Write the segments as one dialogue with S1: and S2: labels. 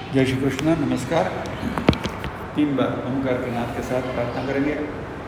S1: जय श्री कृष्ण। नमस्कार। 3 बार ओंकार के नाद के साथ प्रार्थना करेंगे।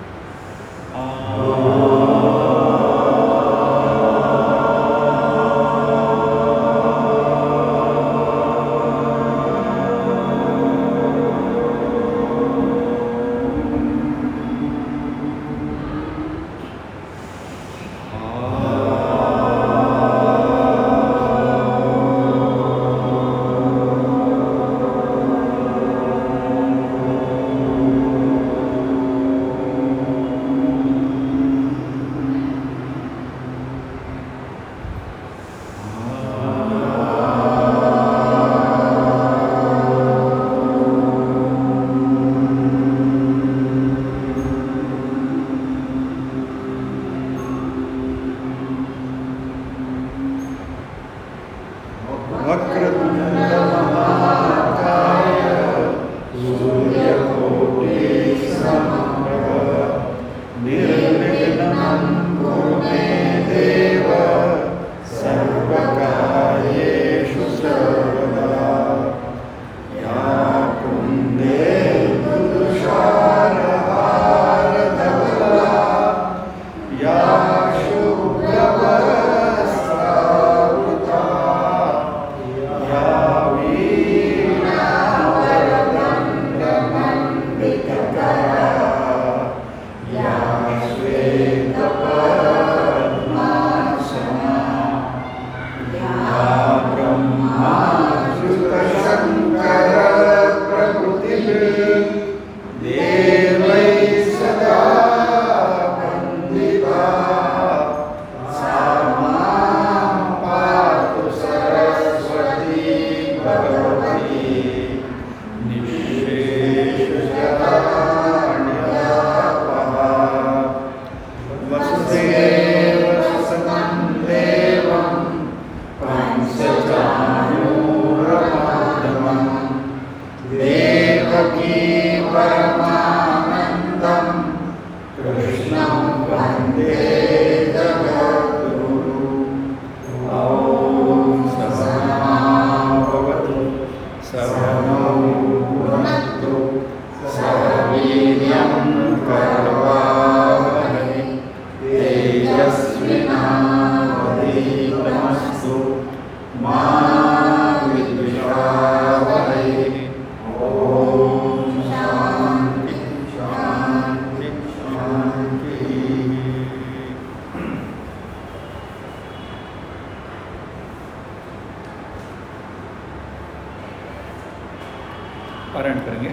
S1: पारायण करेंगे।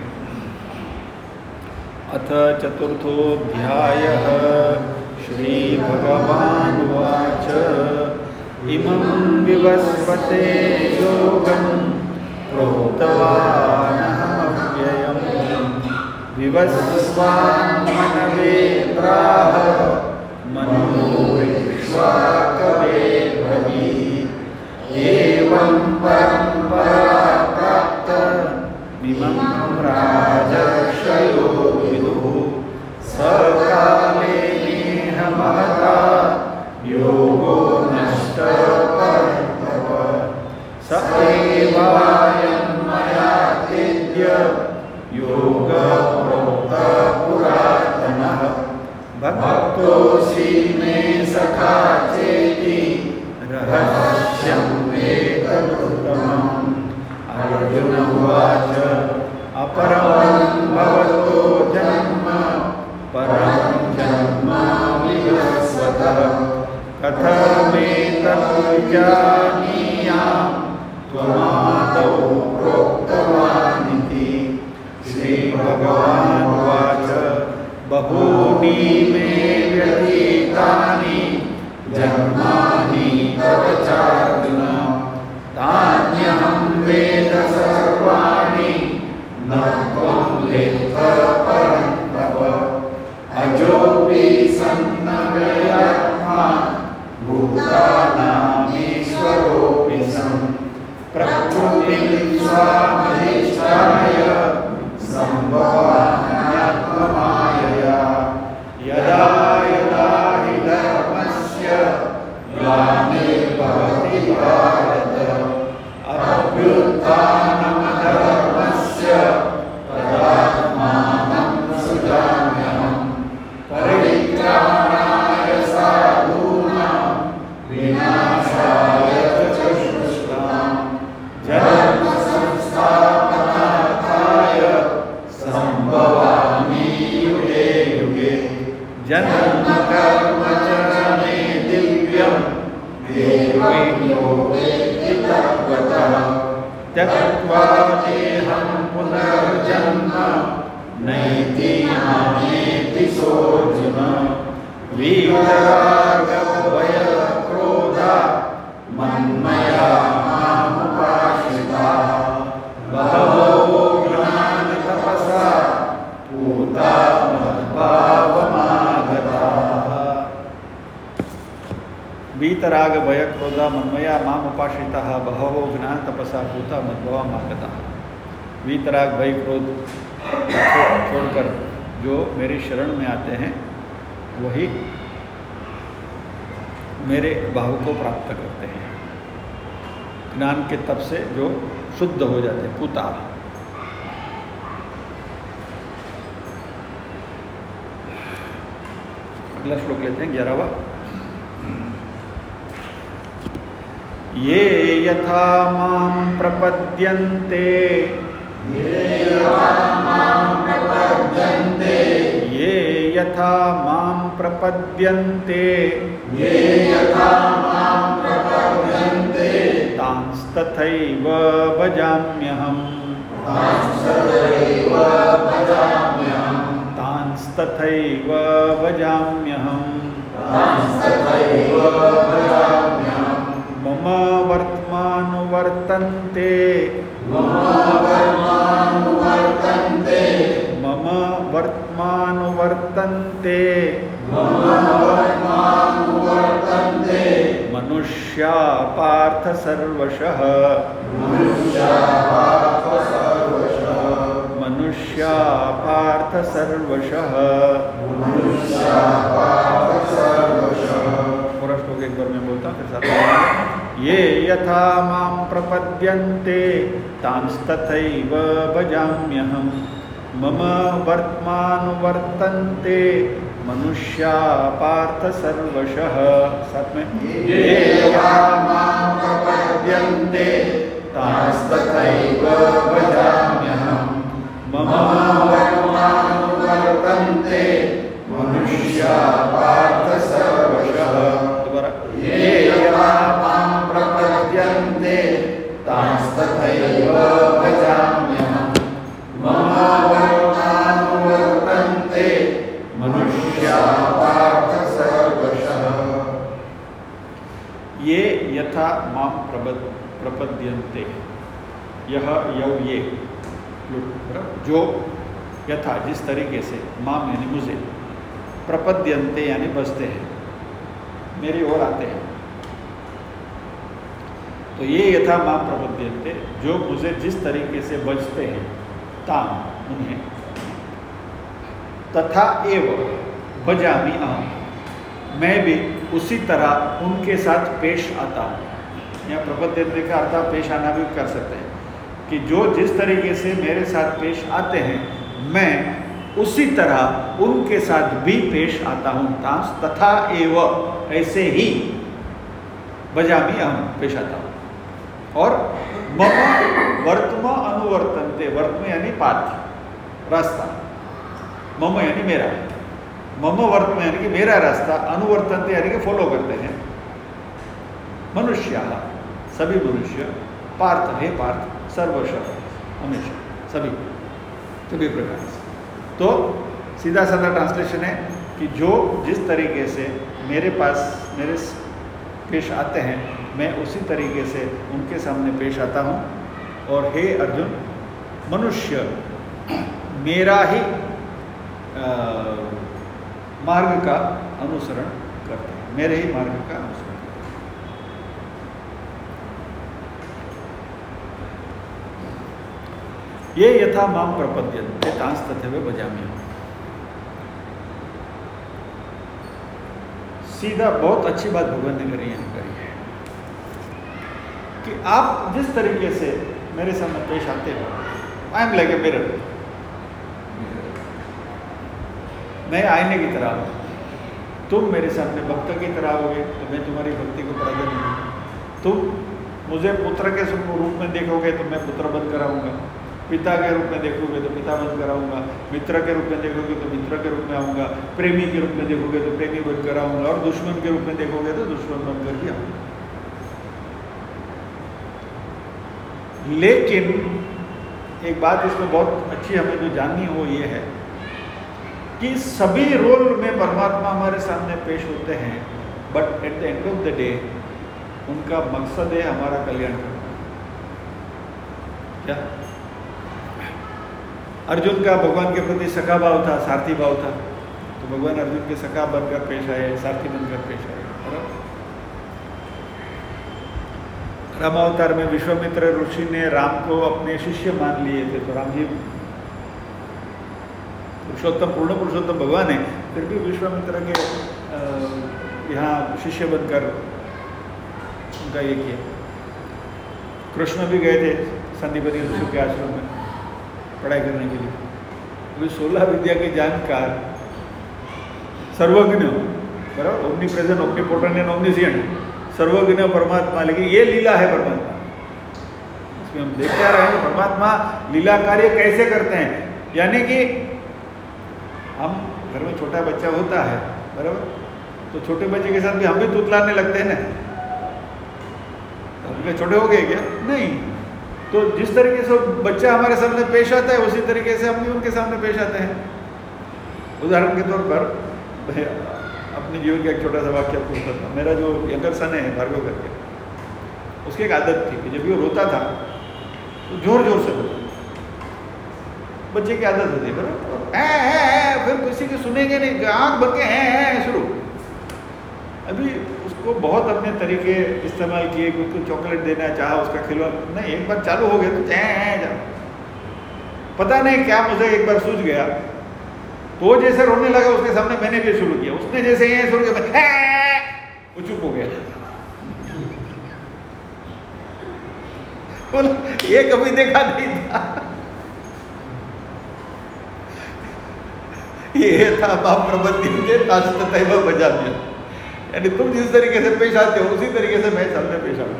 S1: अथ चतुर्थोऽध्यायः। श्री भगवानुवाच इमं विवस्वते योगं प्रोक्तवानहमव्ययम् विवस्वान्मनवे प्राह मनोरिक्ष्वाकवे ब्रवीत् एवं परम्परा प्राप्त इमं राजर्षयो विदुः सकाले नेह महता योगो नष्टः परन्तप स एवायं मया तेद्य योगः प्रोक्तः पुरातनः भक्तोऽसि मे सखा चेति रहस्यं वेदुत्तमम्। अर्जुन उवाच अपरं भवतो जन्म परं जन्म विवस्वतः कथमेतत् जानीयाम् त्वमादौ प्रोक्तवानिति। श्रीभगवानुवाच बहूनि मे व्यतीतानि जन्मानि तव चार्जुन तान्यहं वेद सर्वाणि न त्वं वेत्थ परन्तप अजोऽपि सन्नव्ययात्मा भूतानामीश्वरोऽपि सन् प्रकृतिं स्वामधिष्ठाय सम्भवाम्यात्ममायया यदा यदा हि धर्मस्य ग्लानिर्भवति भारत अभ्युत्थानमधर्मस्य त्यक्त्वा देहं पुनर्जन्म नैति मामेति सोऽर्जुन वीतरागभयक्रोधा मन्मया मामुपाश्रिताः बहवो ज्ञानतपसा पूता मद्भावमागताः। वीतराग भय क्रोधा मन्मया माम उपाश्रिताः बहवो ज्ञान तपसा पूता मद्भावमागताः। वीतराग भय क्रोध छोड़कर जो मेरी शरण में आते हैं वही मेरे भाव को प्राप्त करते हैं। ज्ञान के तप से जो शुद्ध हो जाते हैं, पूता। अगला श्लोक लेते हैं 11वां। ये यथा मां प्रपद्यन्ते ये यथा मां प्रपद्यन्ते तांस्तथैव भजाम्यहम् मम वर्त्मानुवर्तन्ते मनुष्या पार्थ सर्वशः पूरा श्लोक एक बार मैं बोलता हूँ फिर साथ ये यथा मां प्रपद्यन्ते तांस्तथैव भजाम्यहम् मम वर्त्मानुवर्तन्ते मनुष्या पार्थ सर्वशः। साथ में ये यथा मां प्रपद्यन्ते तांस्तथैव भजाम्यहम् मम वर्त्मानुवर्तन्ते मनुष्या पार्थ सर्वशः। दोबारा ये यथा मां प्रपद्यन्ते तांस्तथैव भजाम्यहम् मम वर्त्मानुवर्तन्ते मनुष्या पार्थ सर्वशः। ये यथा मां प्रपद्यन्ते, यह यौ ये जो यथा जिस तरीके से माम यानी मुझे, प्रपद्यन्ते यानी बसते हैं, मेरी ओर आते हैं। तो ये यथा माम प्रपद्यन्ते जो मुझे जिस तरीके से बजते हैं, ताम उन्हें, तथा एव भजामि अहम् मैं भी उसी तरह उनके साथ पेश आता हूँ। या प्रपद्यन्ते का अर्थ पेश आना भी कर सकते हैं कि जो जिस तरीके से मेरे साथ पेश आते हैं मैं उसी तरह उनके साथ भी पेश आता हूँ। तथा एव ऐसे ही भजामि अहम् पेश आता हूँ। और मम वर्त्म अनुवर्तन्ते, वर्त्म यानी पाथ रास्ता, मम यानी मेरा, मम वर्त्म यानी कि मेरा रास्ता, अनुवर्तन्ते यानी कि फॉलो करते हैं मनुष्य, सभी मनुष्य, पार्थ है पार्थ सर्वशः हमेशा, सभी प्रकार से। तो सीधा साधा ट्रांसलेशन है कि जो जिस तरीके से मेरे पेश आते हैं मैं उसी तरीके से उनके सामने पेश आता हूँ। और हे अर्जुन, मनुष्य मेरा ही मार्ग का अनुसरण करते हैं, मेरे ही मार्ग का अनुसरण करते हैं। ये यथा मां प्रपद्यन्ते तांस्तथैव भजाम्यहम्। सीधा बहुत अच्छी बात भगवान ने करी है कि आप जिस तरीके से मेरे सामने पेश आते हो, I am like a mirror, मैं आईने की तरह हूँ। तुम मेरे सामने भक्त की तरह होगे तो मैं तुम्हारी भक्ति को प्रकट करूँगा। तुम मुझे पुत्र के रूप में देखोगे तो मैं पुत्र बन कराऊंगा, पिता के रूप में देखोगे तो पिता बन कराऊंगा, मित्र के रूप में देखोगे तो मित्र के रूप में आऊँगा, प्रेमी के रूप में देखोगे तो प्रेमी बन कर आऊँगा, और दुश्मन के रूप में देखोगे तो दुश्मन बनकर भी आऊँगा। लेकिन एक बात इसमें बहुत अच्छी हमें जो जाननी हो ये है कि सभी रोल में परमात्मा हमारे सामने पेश होते हैं, but at the end of the day उनका मकसद है हमारा कल्याण करना। क्या अर्जुन का भगवान के प्रति सखा भाव था, सारथी भाव था, तो भगवान अर्जुन के सखा बनकर पेश आए, सारथी बनकर पेश आए। रामावतार में विश्वामित्र ऋषि ने राम को अपने शिष्य मान लिए थे, तो राम जी पुरुषोत्तम, पूर्ण पुरुषोत्तम भगवान है, फिर भी विश्वामित्र के यहाँ शिष्य बनकर उनका ये किया। कृष्ण भी गए थे संदीपनी ऋषि के आश्रम में पढ़ाई करने के लिए। वे 16 विद्या के जानकार, सर्वज्ञ, बराबर, omnipresent, omnipotent and omniscient, सर्वज्ञ परमात्मा। लेकिन ये लीला है परमात्मा, इसमें हम देखते आ रहे हैं परमात्मा लीला कार्य कैसे करते हैं। यानी कि हम घर में छोटा बच्चा होता है, बराबर, तो छोटे बच्चे के साथ भी हम भी तुतलाने लगते हैं ना, हम छोटे हो गए क्या? नहीं। तो जिस तरीके से बच्चा हमारे सामने पेश आता है उसी तरीके से हम भी उनके सामने पेश आते हैं। उदाहरण के तौर पर अपने जीवन का एक छोटा सा वाक्य आपको बताता हूँ। मेरा जो यंगर सन है भार्गव करके, उसकी एक आदत थी कि जब भी वो रोता था तो जोर जोर से रोता, बच्चे की आदत होती है, बराबर, फिर किसी की सुनेंगे नहीं, आँख बन के हैं शुरू। अभी उसको बहुत अपने तरीके इस्तेमाल किए, उसको चॉकलेट देना चाहा, उसका खिलौना नहीं, एक बार चालू हो गया तो पता नहीं क्या मुझे एक बार सूझ गया, तो वो जैसे रोने लगा उसके सामने मैंने भी शुरू किया, उसने जैसे ये शुरू किया, वो चुप हो गया। ये कभी देखा नहीं था। ये था बाप प्रबंधन के ताश तैयबा बजा दिया। यानी तुम जिस तरीके से पेश आते हो उसी तरीके से मैं सामने पेश आऊँ।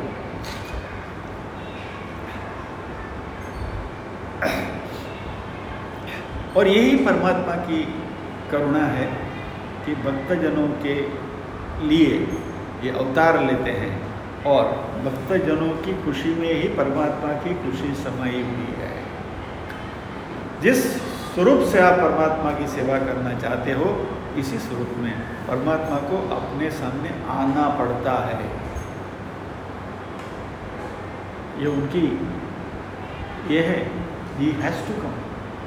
S1: और यही परमात्मा की करुणा है कि भक्तजनों के लिए ये अवतार लेते हैं, और भक्तजनों की खुशी में ही परमात्मा की खुशी समाई हुई है। जिस स्वरूप से आप परमात्मा की सेवा करना चाहते हो, इसी स्वरूप में परमात्मा को अपने सामने आना पड़ता है। ये उनकी ये है, ही हैज टू कम।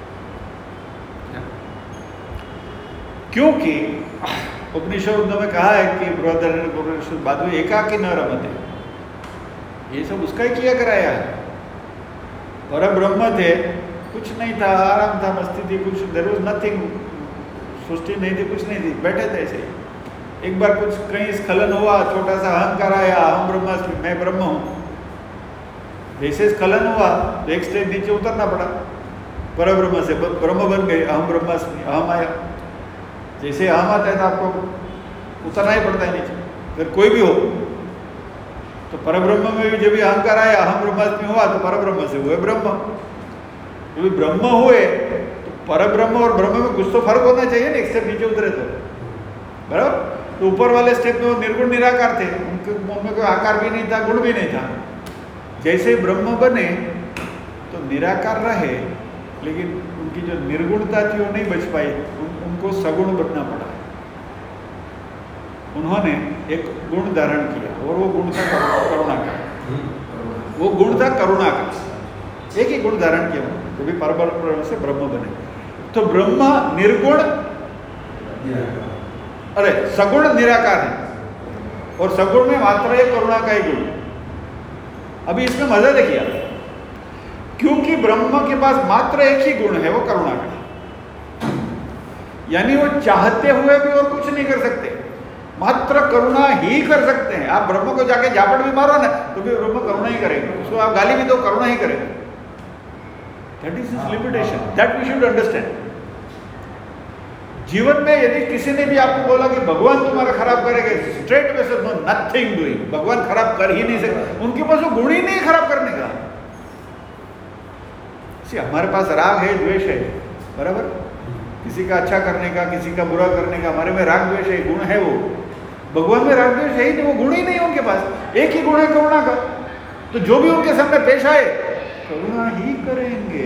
S1: क्योंकि उपनिषद में कहा है कि बृहदारण्यक बाद में एकाकी न रमते, ये सब उसका ही किया कराया है। पर ब्रह्म थे, कुछ नहीं था, आराम था, मस्ती थी, कुछ देयर वाज नथिंग, सृष्टि नहीं थी, कुछ नहीं थी, बैठे थे ऐसे ही। एक बार कुछ कहीं स्खलन हुआ, छोटा सा अहंकार आया, अहम ब्रह्मास्मि, मैं ब्रह्म हूँ, जैसे स्खलन हुआ तो एक स्टेज नीचे उतरना पड़ा, पर ब्रह्म से ब्रह्म बन गए, अहम ब्रह्मास्मि, अहम आया। जैसे अहम आता है तो आपको उतरना ही पड़ता है नीचे, फिर कोई भी हो। तो परब्रह्म में भी जब भी अहंकार आया, अहम ब्रह्मास्मि हुआ, तो परब्रह्म से हुए ब्रह्म। जब ब्रह्म हुए तो परब्रह्म और ब्रह्म में कुछ तो फर्क होना चाहिए ना, एक स्टेप नीचे उतरे तो, बराबर। तो ऊपर वाले स्टेप में वो निर्गुण निराकार थे, उनके मुंह में कोई आकार भी नहीं था, गुण भी नहीं था। जैसे ब्रह्म बने तो निराकार रहे, लेकिन उनकी जो निर्गुणता थी वो नहीं बच पाई, उनको सगुण बनना पड़ा। उन्होंने एक गुण धारण किया, और वो गुण था करुणा का। वो गुण था करुणा का, एक ही गुण धारण किया, वो भी परब्रह्म से ब्रह्म बने। तो ब्रह्म निर्गुण, अरे सगुण निराकार है, और सगुण में मात्र एक करुणा का ही गुण। अभी इसमें मजा देखिए, क्योंकि ब्रह्म के पास मात्र एक ही गुण है, वो करुणा का। यानी वो चाहते हुए भी और कुछ नहीं कर सकते, मात्र करुणा ही कर सकते हैं। आप ब्रह्म को जाके झापड़ भी मारो ना तो भी ब्रह्म करुणा ही करेगा, उसको आप गाली भी दो करुणा ही करेगा। That is his limitation, that we should understand. जीवन में यदि किसी ने भी आपको बोला कि भगवान तुम्हारा खराब करेगा, स्ट्रेट वे से नो, नथिंग डूइंग, भगवान खराब कर ही नहीं सकते, उनके पास वो गुण ही नहीं खराब करने का। हमारे पास राग है, द्वेष है, बराबर, किसी का अच्छा करने का, किसी का बुरा करने का, हमारे में राग द्वेष है, गुण है। वो भगवान में राग द्वेष है ही नहीं, वो गुण ही नहीं उनके पास, एक ही गुण है करुणा का। तो जो भी उनके सामने पेश आए करुणा ही करेंगे।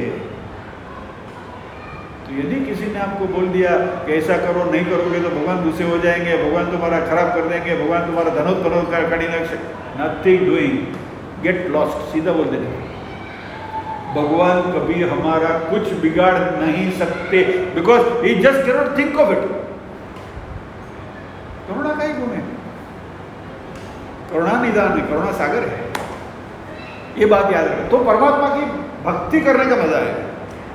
S1: तो यदि किसी ने आपको बोल दिया कि ऐसा करो, नहीं करोगे तो भगवान गुस्से हो जाएंगे, भगवान तुम्हारा खराब कर देंगे, भगवान तुम्हारा धनोत्पन्न कर देंगे, नथिंग डूइंग, गेट लॉस्ट, सीधा बोल देंगे। भगवान कभी हमारा कुछ बिगाड़ नहीं सकते, because he just can not think of it. करुणा का ही गुण है, करुणा निदान है, करुणा सागर है, ये बात याद रखें। तो परमात्मा की भक्ति करने का मजा है।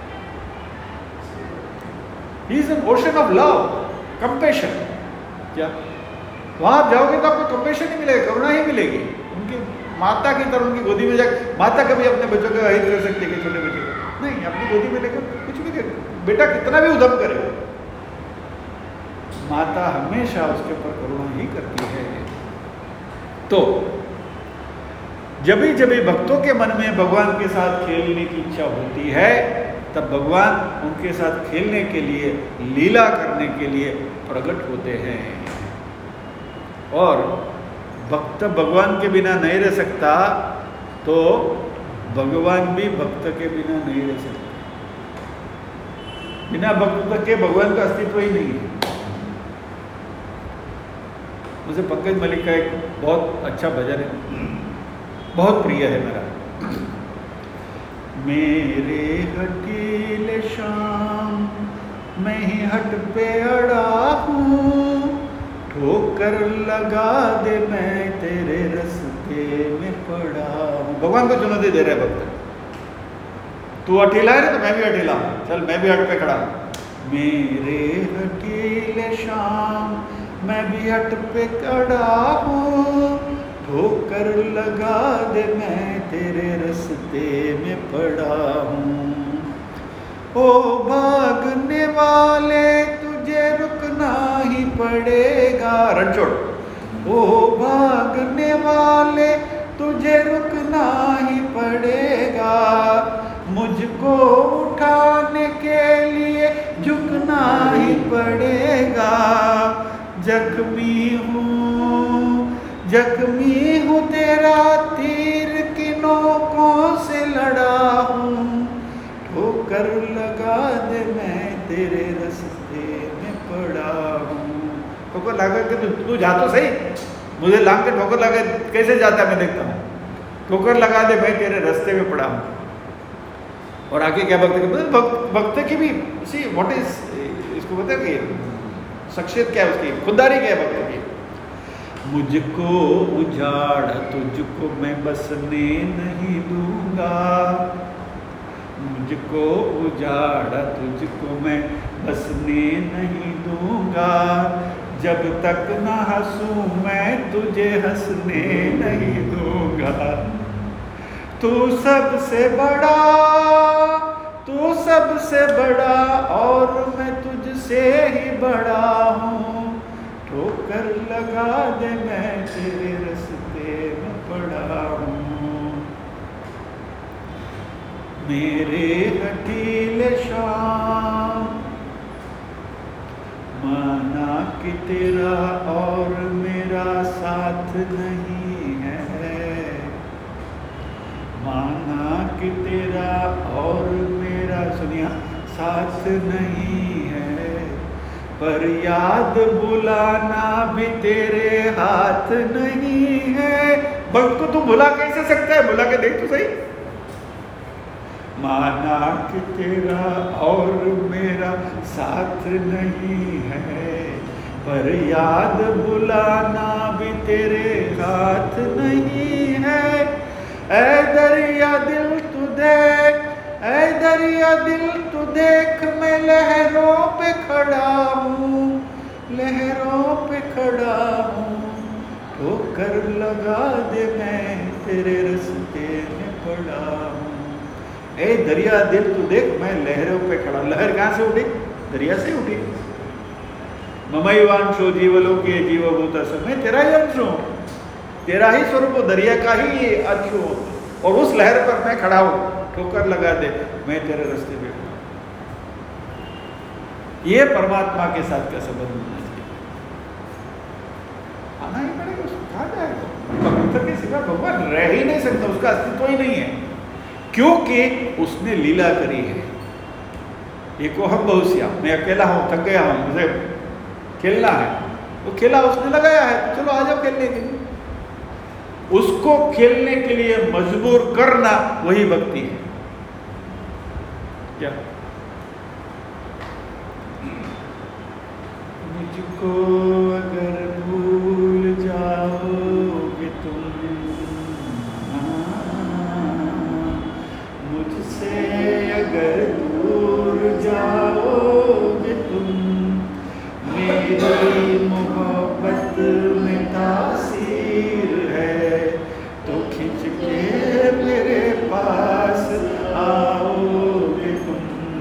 S1: He is an ocean of love, compassion। क्या वहां जाओगे तो आपको कंपेशन ही मिलेगा, करुणा ही मिलेगी। उनकी माता की तरह उनकी गोदी में जाकर, माता कभी अपने बच्चों का हित कर सकती है कि छोटे बच्चे को नहीं, अपनी गोदी में लेकर कुछ भी कर, बेटा कितना भी उद्यम करे, माता हमेशा उसके ऊपर करुणा ही करती है। तो जब भी भक्तों के मन में भगवान के साथ खेलने की इच्छा होती है, तब भगवान उनके साथ खेलने के लिए, लीला करने के लिए प्रकट होते हैं। और भक्त भगवान के बिना नहीं रह सकता, तो भगवान भी भक्त के बिना नहीं रह सकता। बिना भक्त के भगवान का अस्तित्व ही नहीं है। मुझे पंकज मलिक का एक बहुत अच्छा भजन है, बहुत प्रिय है मेरा। मेरे हठीले शाम मैं ही हट पे अड़ा हूँ, ठोकर लगा दे मैं तेरे रस्ते में पड़ा हूँ। भगवान को चुनौती दे रहे भक्त, तू अठीला है तो मैं भी अठीला हूँ, चल मैं भी हट पे खड़ा हूँ। मेरे हठीले शाम मैं भी हट पे खड़ा हूँ, ठोकर लगा दे मैं तेरे रस्ते में पड़ा हूँ। ओ भागने वाले तुझे रुकना ही पड़ेगा, रणछोड़। ओ भागने वाले तुझे रुकना ही पड़ेगा, मुझको उठाने के लिए झुकना ही पड़ेगा। जख्मी हूँ तेरा तीर की नोकों से लड़ा हूँ, ठोकर लगा दे मैं तेरे रस्ते में पड़ा हूँ। ठोकर लगा के तू जा तो सही, मुझे लांग के ठोकर लगा कैसे जाता है मैं देखता हूँ। ठोकर लगा दे मैं तेरे रास्ते में पड़ा हूँ। और आगे क्या भक्त की भी सी व्हाट इज, इसको पता है कि शख्सियत क्या है उसकी, खुददारी क्या है भक्त की। मुझको उजाड़ तुझको मैं बसने नहीं दूंगा, मुझको उजाड़ तुझको मैं बसने नहीं दूंगा, जब तक न हंसूं मैं तुझे हंसने नहीं दूंगा। तू सबसे बड़ा और मैं तुझसे ही बड़ा हूँ, ठोकर लगा दे मैं तेरे रास्ते में पड़ा हूँ। मेरे हठीले शाम माना कि तेरा और मेरा साथ नहीं है, माना कि तेरा और मेरा सुनिया साथ नहीं है, पर याद बुलाना भी तेरे हाथ नहीं है। भक्त को तू भुला कैसे सकता है, भुला के देख तो सही। माना कि तेरा और मेरा साथ नहीं है, पर याद बुलाना भी तेरे हाथ नहीं है। ऐ दरिया दिल तू देख, ऐ दरिया दिल तू देख, मैं लहरों पे खड़ा हूँ, लहरों पे खड़ा हूँ, ठोकर लगा दे मैं तेरे रास्ते में पड़ा हूँ। ए दरिया दिल तू देख, मैं लहरों पे खड़ा। लहर कहाँ से उठी? दरिया से उठी। ममैवांशो जीवलोके जीवभूत सब, मैं तेरा ही अंश हूँ, तेरा ही स्वरूप, दरिया का ही अंश हूँ, और उस लहर पर मैं खड़ा हूँ, ठोकर लगा दे मैं तेरे रास्ते पे खड़ा। ये परमात्मा के साथ का संबंध होना चाहिए। आना ही पड़ेगा, उसको कहा जाएगा। भक्त के सिवा भगवान रह ही नहीं सकता, उसका अस्तित्व ही नहीं है। क्योंकि उसने लीला करी है। एक हम बहुसिया, मैं अकेला हूं, थक गया हूं, मुझे खेलना है, वो खेला उसने लगाया है, तो चलो आ जाओ खेलने के लिए। उसको खेलने के लिए मजबूर करना वही भक्ति है। क्या मुझको अगर भूल जाओगे तुम, मुझसे अगर दूर जाओगे तुम, मेरी मोहब्बत में तासीर है, तो खिंच के मेरे पास आओगे तुम।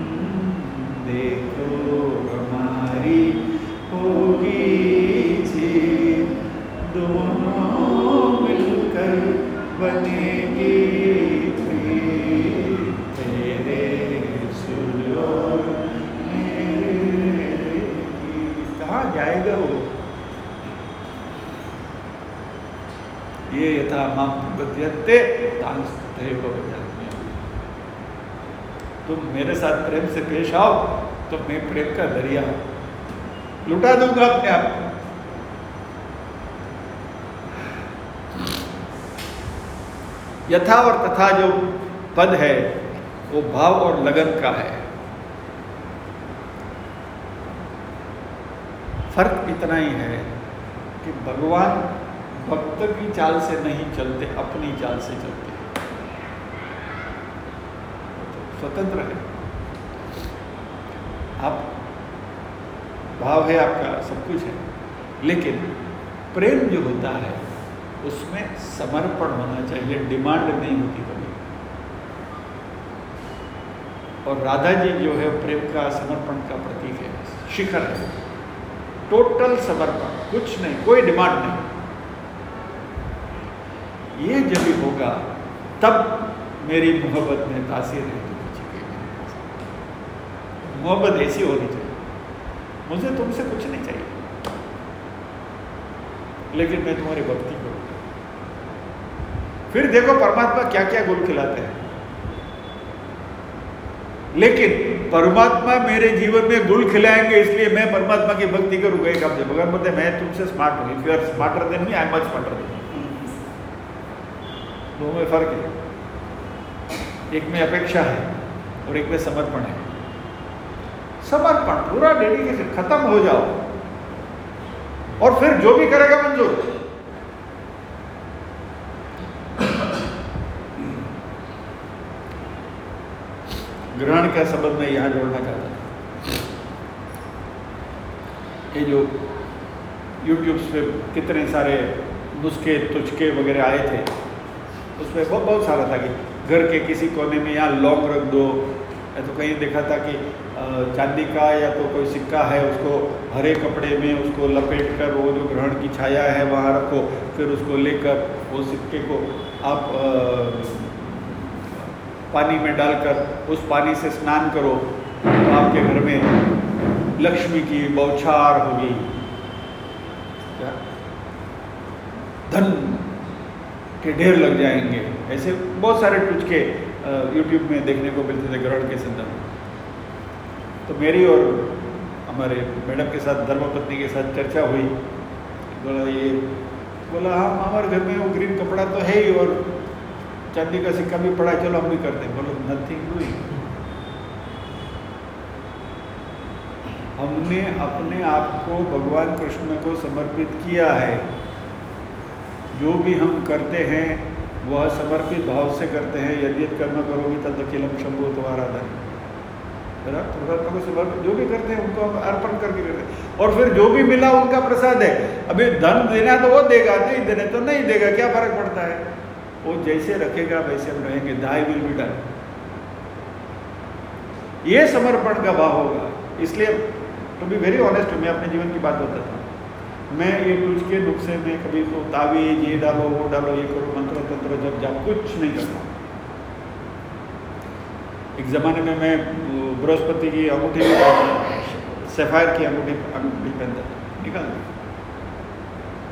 S1: देखो हमारी होगी जीत, दोनों मिलकर बनेगी तेरे सुर और मेरे गीत। कहाँ जाएगा वो? ये यथा मां प्रपद्यन्ते तांस्तथैव भजाम्यहम्। तुम मेरे साथ प्रेम से पेश आओ तो मैं प्रेम का दरिया लुटा दूंगा अपने आप को। यथा और तथा जो पद है वो भाव और लगन का है। फर्क इतना ही है कि भगवान भक्त की चाल से नहीं चलते, अपनी चाल से चलते हैं, स्वतंत्र है। आप भाव है आपका, सब कुछ है, लेकिन प्रेम जो होता है उसमें समर्पण होना चाहिए, डिमांड नहीं होती कभी। और राधा जी जो है प्रेम का, समर्पण का प्रतीक है, शिखर है, टोटल समर्पण, कुछ नहीं, कोई डिमांड नहीं। ये जब भी होगा तब मेरी मोहब्बत में तासीर है। मोहब्बत ऐसी होनी चाहिए, मुझे तुमसे कुछ नहीं चाहिए, लेकिन मैं तुम्हारी भक्ति करूंगा। फिर देखो परमात्मा क्या क्या गुण खिलाते हैं। लेकिन परमात्मा मेरे जीवन में गुण खिलाएंगे इसलिए मैं परमात्मा की भक्ति करूंगा। एक आप भगवान बोलते मैं तुमसे स्मार्ट हूं, if you are smarter than me I am much smarter than you. दोनों में फर्क है, एक में अपेक्षा है और एक में समर्पण है। समर्पण, पूरा डेडिकेशन, खत्म हो जाओ और फिर जो भी करेगा मंजूर। ग्रहण का संबंध में यहां जोड़ना चाहता था। ये जो यूट्यूब पे कितने सारे नुस्खे तुचके वगैरह आए थे, उसमें बहुत सारा था कि घर के किसी कोने में यहाँ लौंग रख दो, या तो कहीं देखा था कि चांदी का या तो कोई सिक्का है उसको हरे कपड़े में उसको लपेट कर वो जो ग्रहण की छाया है वहाँ रखो, फिर उसको लेकर वो सिक्के को आप पानी में डालकर उस पानी से स्नान करो तो आपके घर में लक्ष्मी की बौछार होगी, क्या धन के ढेर लग जाएंगे। ऐसे बहुत सारे टुचके यूट्यूब में देखने को मिलते थे ग्रहण के संदर्भ में। तो मेरी और हमारे मैडम के साथ, धर्मपत्नी के साथ चर्चा हुई। बोला हाँ हमारे घर में वो ग्रीन कपड़ा तो है ही और चांदी का सिक्का भी पड़ा है, चलो हम भी करते हैं। बोलो नथिंग डूइंग। हमने अपने आप को भगवान कृष्ण को समर्पित किया है। जो भी हम करते हैं वह समर्पित भाव से करते हैं। यदि कर्म करोगे तद अखिलम शंभो त्वराधन। परमात्मा को समर्पित जो भी करते हैं उनको हम अर्पण करके करते हैं, और फिर जो भी मिला उनका प्रसाद है। अभी धन देना तो वो देगा, नहीं देने तो नहीं देगा, क्या फर्क पड़ता है। वो जैसे रखेगा वैसे हम रहेंगे। Thy will be done. ये समर्पण का भाव होगा। इसलिए टू बी वेरी ऑनेस्ट, मैं अपने जीवन की बात बताता हूँ। मैं ये टुचके नुस्खे में कभी तो तावीज ये डालो वो डालो ये करो, मंत्र तंत्र जब जा कुछ नहीं करता। एक ज़माने में मैं बृहस्पति की अंगूठी, सैफायर की अंगूठी पहनता था, निकाल दी।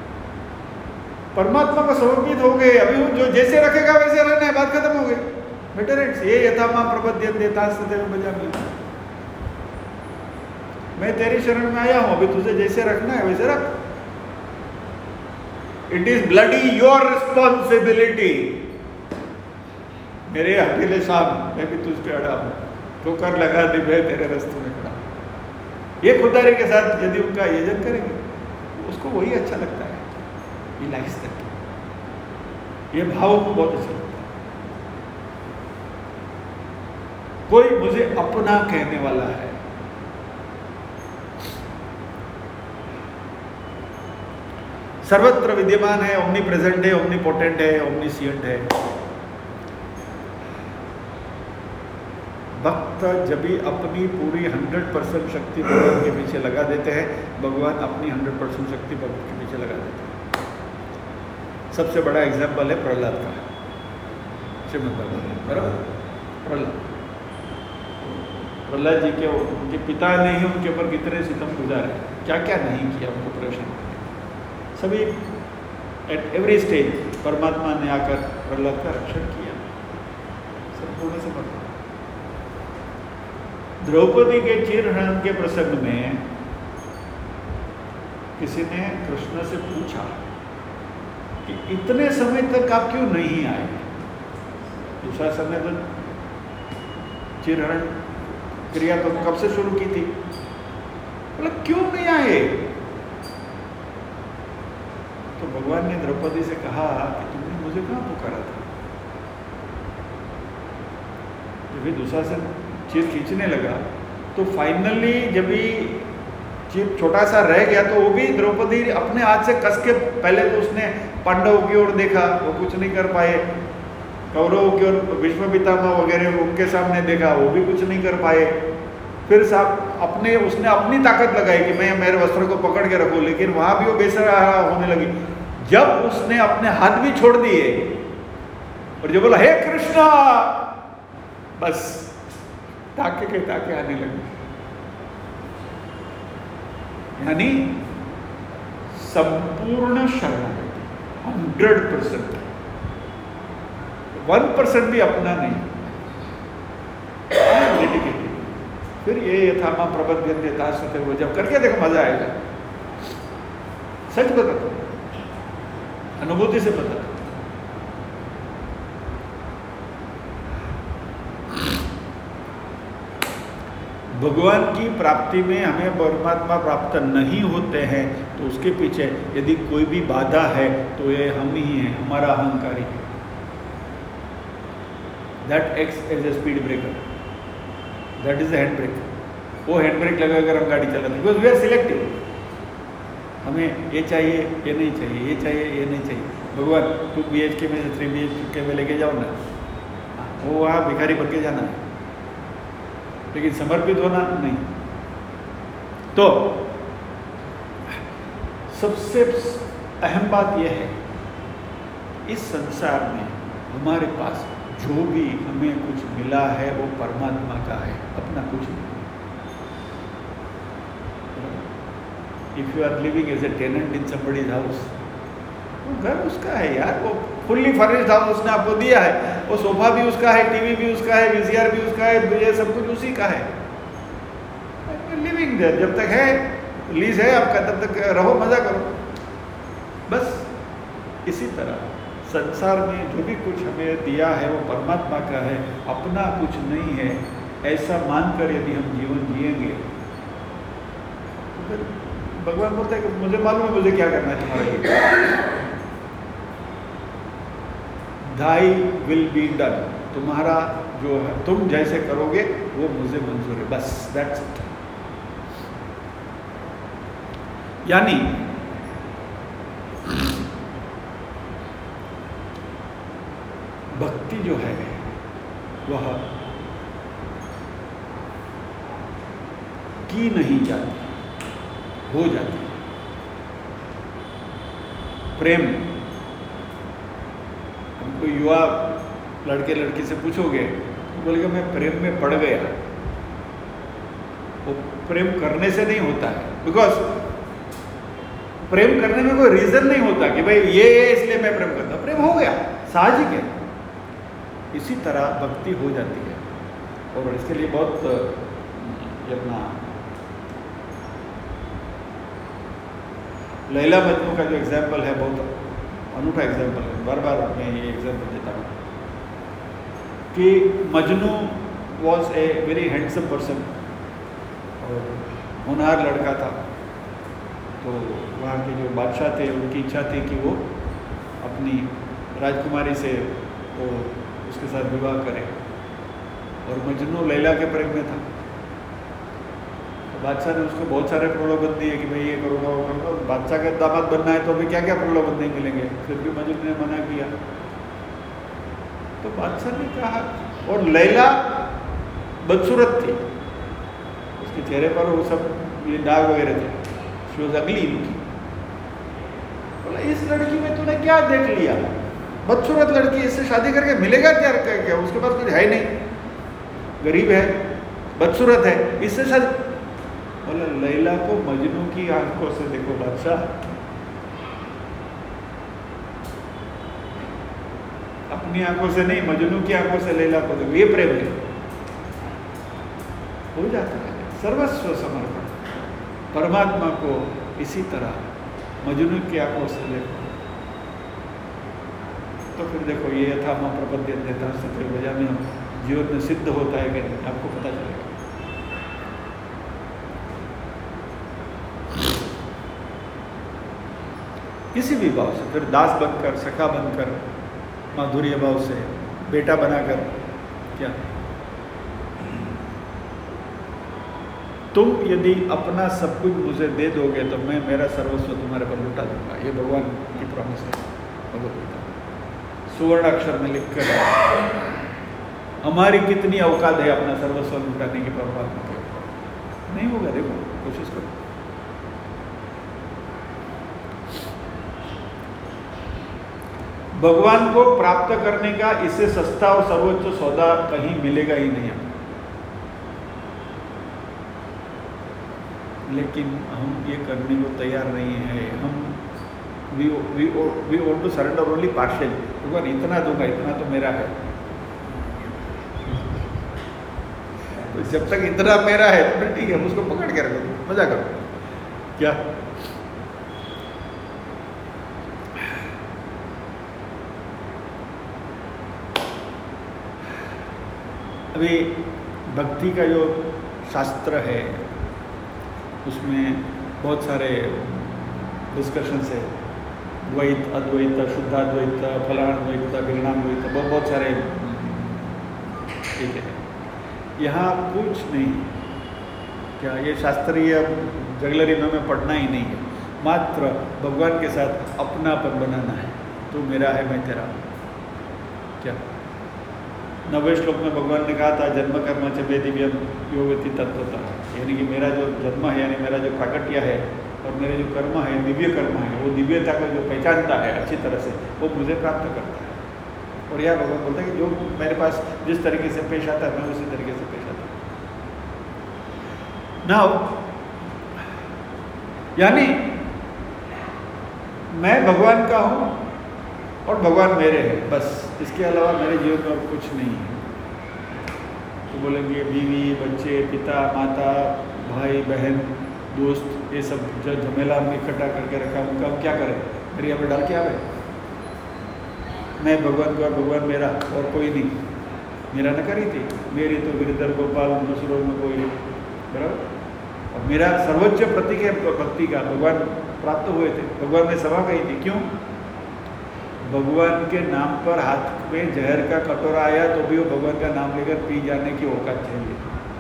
S1: परमात्मा को समर्पित हो गए। अभी वो जो जैसे रखेगा वैसे रहना है, बात खत्म हो गई। बेटर इट्स ये यथा मां प्रपद्यन्ते तथैव भजामि। मैं तेरी शरण में आया हूं, अभी तुझे जैसे रखना है वैसे रख। It is bloody your responsibility. मेरे अकेले साहब, मैं भी तुझ पे अड़ा हूं, तो कर लगा दे मैं तेरे रास्ते में खड़ा। ये खुदारी के साथ यदि उनका आयोजन करेंगे उसको वही अच्छा लगता है। ये लाइक्स दैट, ये भाव को बहुत अच्छा लगता है। कोई मुझे अपना कहने वाला है, सर्वत्र विद्यमान है, ओमनी प्रेजेंट है, ओमनी पोटेंट है, ओमनीसिएंट है। भक्त जब भी अपनी पूरी 100% शक्ति भगवान के पीछे लगा देते हैं, भगवान अपनी 100% शक्ति भक्त के पीछे लगा देते हैं। सबसे बड़ा एग्जाम्पल है प्रहलाद का, श्रीमद् भागवत, बराबर। प्रहलाद जी के उनके पिता ने ही उनके ऊपर कितने सितम गुजारे, क्या क्या नहीं किया उनको परेशान। सभी एट एवरी स्टेज परमात्मा ने आकर प्रहलाद का रक्षण किया, संपूर्ण समर्पण। द्रौपदी के चीरहरण के प्रसंग में किसी ने कृष्ण से पूछा कि इतने समय तक आप क्यों नहीं आए? दूसरा समय तो चीरहरण क्रिया तो कब से शुरू की थी, मतलब क्यों नहीं आए? तो भगवान ने द्रौपदी से कहा कि तुमने मुझे कहाँ पुकारा था? जब भी दुशासन चीर खींचने लगा तो फाइनली जब भी चीर छोटा सा रह गया तो वो भी द्रौपदी अपने हाथ से कस के, पहले तो उसने पांडवों की ओर देखा, वो कुछ नहीं कर पाए, कौरवों की ओर भीष्म पितामह वगैरह उनके सामने देखा, वो भी कुछ नहीं कर पाए। फिर साहब उसने अपनी ताकत लगाई कि मैं मेरे वस्त्र को पकड़ के रखूं, लेकिन वहां भी वो बेसहारा होने लगी। जब उसने अपने हाथ भी छोड़ दिए और जब बोला हे कृष्णा, बस ताके के ताके आने लगे। यानी संपूर्ण शरणागति, 100%, 1% भी अपना नहीं, डेडिकेटेड। फिर ये यथामा प्रबंधन देता सत्य, वो जब करके देखो मजा आएगा। सच बताता हूं, अनुभूति से बताता हूं। भगवान की प्राप्ति में हमें परमात्मा प्राप्त नहीं होते हैं तो उसके पीछे यदि कोई भी बाधा है तो ये हम ही हैं, हमारा अहंकार ही है। That acts as a speed breaker, that is hand brake. वो हैंड ब्रेक लगाकर हम गाड़ी चलाते हैं, बिकॉज वी आर सिलेक्टिव। हमें ये चाहिए, ये नहीं चाहिए, ये चाहिए, ये नहीं चाहिए। भगवान 2 BHK में से 3 BHK में लेके जाओ ना, वो वहाँ भिखारी बन के जाना है, लेकिन समर्पित होना नहीं। तो सबसे अहम बात यह है, इस संसार में हमारे पास जो भी हमें कुछ मिला है वो परमात्मा का है, अपना कुछ नहीं। If you are living as a tenant in somebody's house, वो घर उसका है यार, वो फुल्ली फर्निश्ड हाउस उसने आपको दिया है, वो सोफा भी उसका है, टीवी भी उसका है, VCR भी उसका है, ये सब कुछ उसी का है। लिविंग देयर, जब तक है, लीज है आपका, तब तक रहो, मजा करो। बस इसी तरह संसार में जो भी कुछ हमें दिया है वो परमात्मा का है, अपना कुछ नहीं है। ऐसा मानकर यदि हम जीवन जिएंगे तो फिर भगवान बोलते हैं कि मुझे मालूम है मुझे क्या करना है तुम्हारे लिए। Thy will be done, तुम्हारा जो है तुम जैसे करोगे वो मुझे मंजूर है, बस दैट्स इट। यानी भक्ति जो है वह की नहीं जाती, हो जाती है। प्रेम, हमको युवा लड़के लड़की से पूछोगे तो बोलेगा मैं प्रेम में पड़ गया। वो प्रेम करने से नहीं होता है, बिकॉज प्रेम करने में कोई रीजन नहीं होता कि भाई ये इसलिए मैं प्रेम करता। प्रेम हो गया, साहजिक है। इसी तरह भक्ति हो जाती है। और इसके लिए बहुत ये अपना लैला मजनू का जो एग्जाम्पल है बहुत अनूठा एग्जाम्पल है, बार बार मैं ये एग्जाम्पल देता हूँ कि Majnu was a very handsome person और होनहार लड़का था। तो वहाँ के जो बादशाह थे उनकी इच्छा थी कि वो अपनी राजकुमारी से वो उसके साथ विवाह करे, और मजनू लैला के प्रेम में था। तो बादशाह ने उसको बहुत सारे प्रलोभन दिए कि भाई ये करूँगा वो करूँगा, बादशाह का दामाद बनना है तो अभी क्या क्या प्रलोभन नहीं मिलेंगे, फिर भी मजनू ने मना किया। तो बादशाह ने कहा, और लैला बदसूरत थी, उसके चेहरे पर वो सब ये दाग वगैरह थे, शी वॉज अगली लुकिंग। बोला इस लड़की में तूने क्या देख लिया, बदसूरत लड़की, इससे शादी करके मिलेगा क्या, क्या उसके पास कुछ है नहीं, गरीब है, बदसूरत है, इससे शादी। बोला लैला को मजनू की आंखों से देखो बादशाह, अपनी आंखों से नहीं, मजनू की आंखों से लैला को देखो, ये प्रेम है। हो जाता है सर्वस्व समर्पण परमात्मा को इसी तरह मजनू की आंखों से देखो, तो फिर देखो ये यथा मां प्रपद्य देता सत्य बजा में जीवन में सिद्ध होता है कि नहीं, आपको पता चलेगा। किसी भी भाव से, फिर दास बनकर, सखा बनकर, माधुर्य भाव से, बेटा बनाकर, क्या तुम यदि अपना सब कुछ मुझे दे दोगे तो मैं मेरा सर्वस्व तुम्हारे पर लुटा दूंगा। ये भगवान की प्रॉमिस है भगवत गीता, सुवर्ण अक्षर में लिख कर। हमारी कितनी औकात है अपना सर्वस्व लुटाने की परमात्मा के ऊपर? नहीं होगा, देखो कोशिश करो। भगवान को प्राप्त करने का इससे सस्ता और सर्वोच्च सौदा कहीं मिलेगा ही नहीं। लेकिन हम ये करने को तैयार नहीं है। हम we want to surrender only partially. भगवान इतना दूंगा, इतना तो मेरा है, तो जब तक इतना मेरा है तो फिर ठीक है, उसको पकड़ के रखो, मजा करो। क्या अभी भक्ति का जो शास्त्र है उसमें बहुत सारे डिस्कशंस है, द्वैत, अद्वैत, शुद्धाद्वैत, फलाद्वैत, भिन्नाद्वैत, बहुत सारे, ठीक है। यहाँ कुछ नहीं, क्या ये शास्त्रीय जगलरी में पढ़ना ही नहीं है, मात्र भगवान के साथ अपनापन बनाना है। तू मेरा है, मैं तेरा। क्या 90वें श्लोक में भगवान ने कहा था, जन्म कर्म च मे दिव्यम योगति तत्वता, यानी कि मेरा जो जन्म है, यानी मेरा जो प्राकट्य है और मेरे जो कर्म है, दिव्य कर्म है, वो दिव्यता को जो पहचानता है अच्छी तरह से, वो मुझे प्राप्त करता है। और यह भगवान बोलता है कि जो मेरे पास जिस तरीके से पेश आता है, मैं उसी तरीके से पेश आता हूँ। नाउ यानी मैं भगवान का हूँ और भगवान मेरे हैं, बस। इसके अलावा मेरे जीवन में और कुछ नहीं है। तो बोलेंगे बीवी, बच्चे, पिता, माता, भाई, बहन, दोस्त, ये सब जो झमेला हमने इकट्ठा करके रखा, उनका हम क्या करें? मेरी हमें डाल के आवे, मैं भगवान का, भगवान मेरा और कोई नहीं। मेरा न करी थी, मेरी तो गिरधर गोपाल मसरूर में कोई, बराबर। और मेरा सर्वोच्च प्रतीक है भक्ति का, भगवान प्राप्त हुए थे, भगवान ने सभा कही थी। क्यों? भगवान के नाम पर हाथ में जहर का कटोरा आया तो भी वो भगवान का नाम लेकर पी जाने की औकात चाहिए।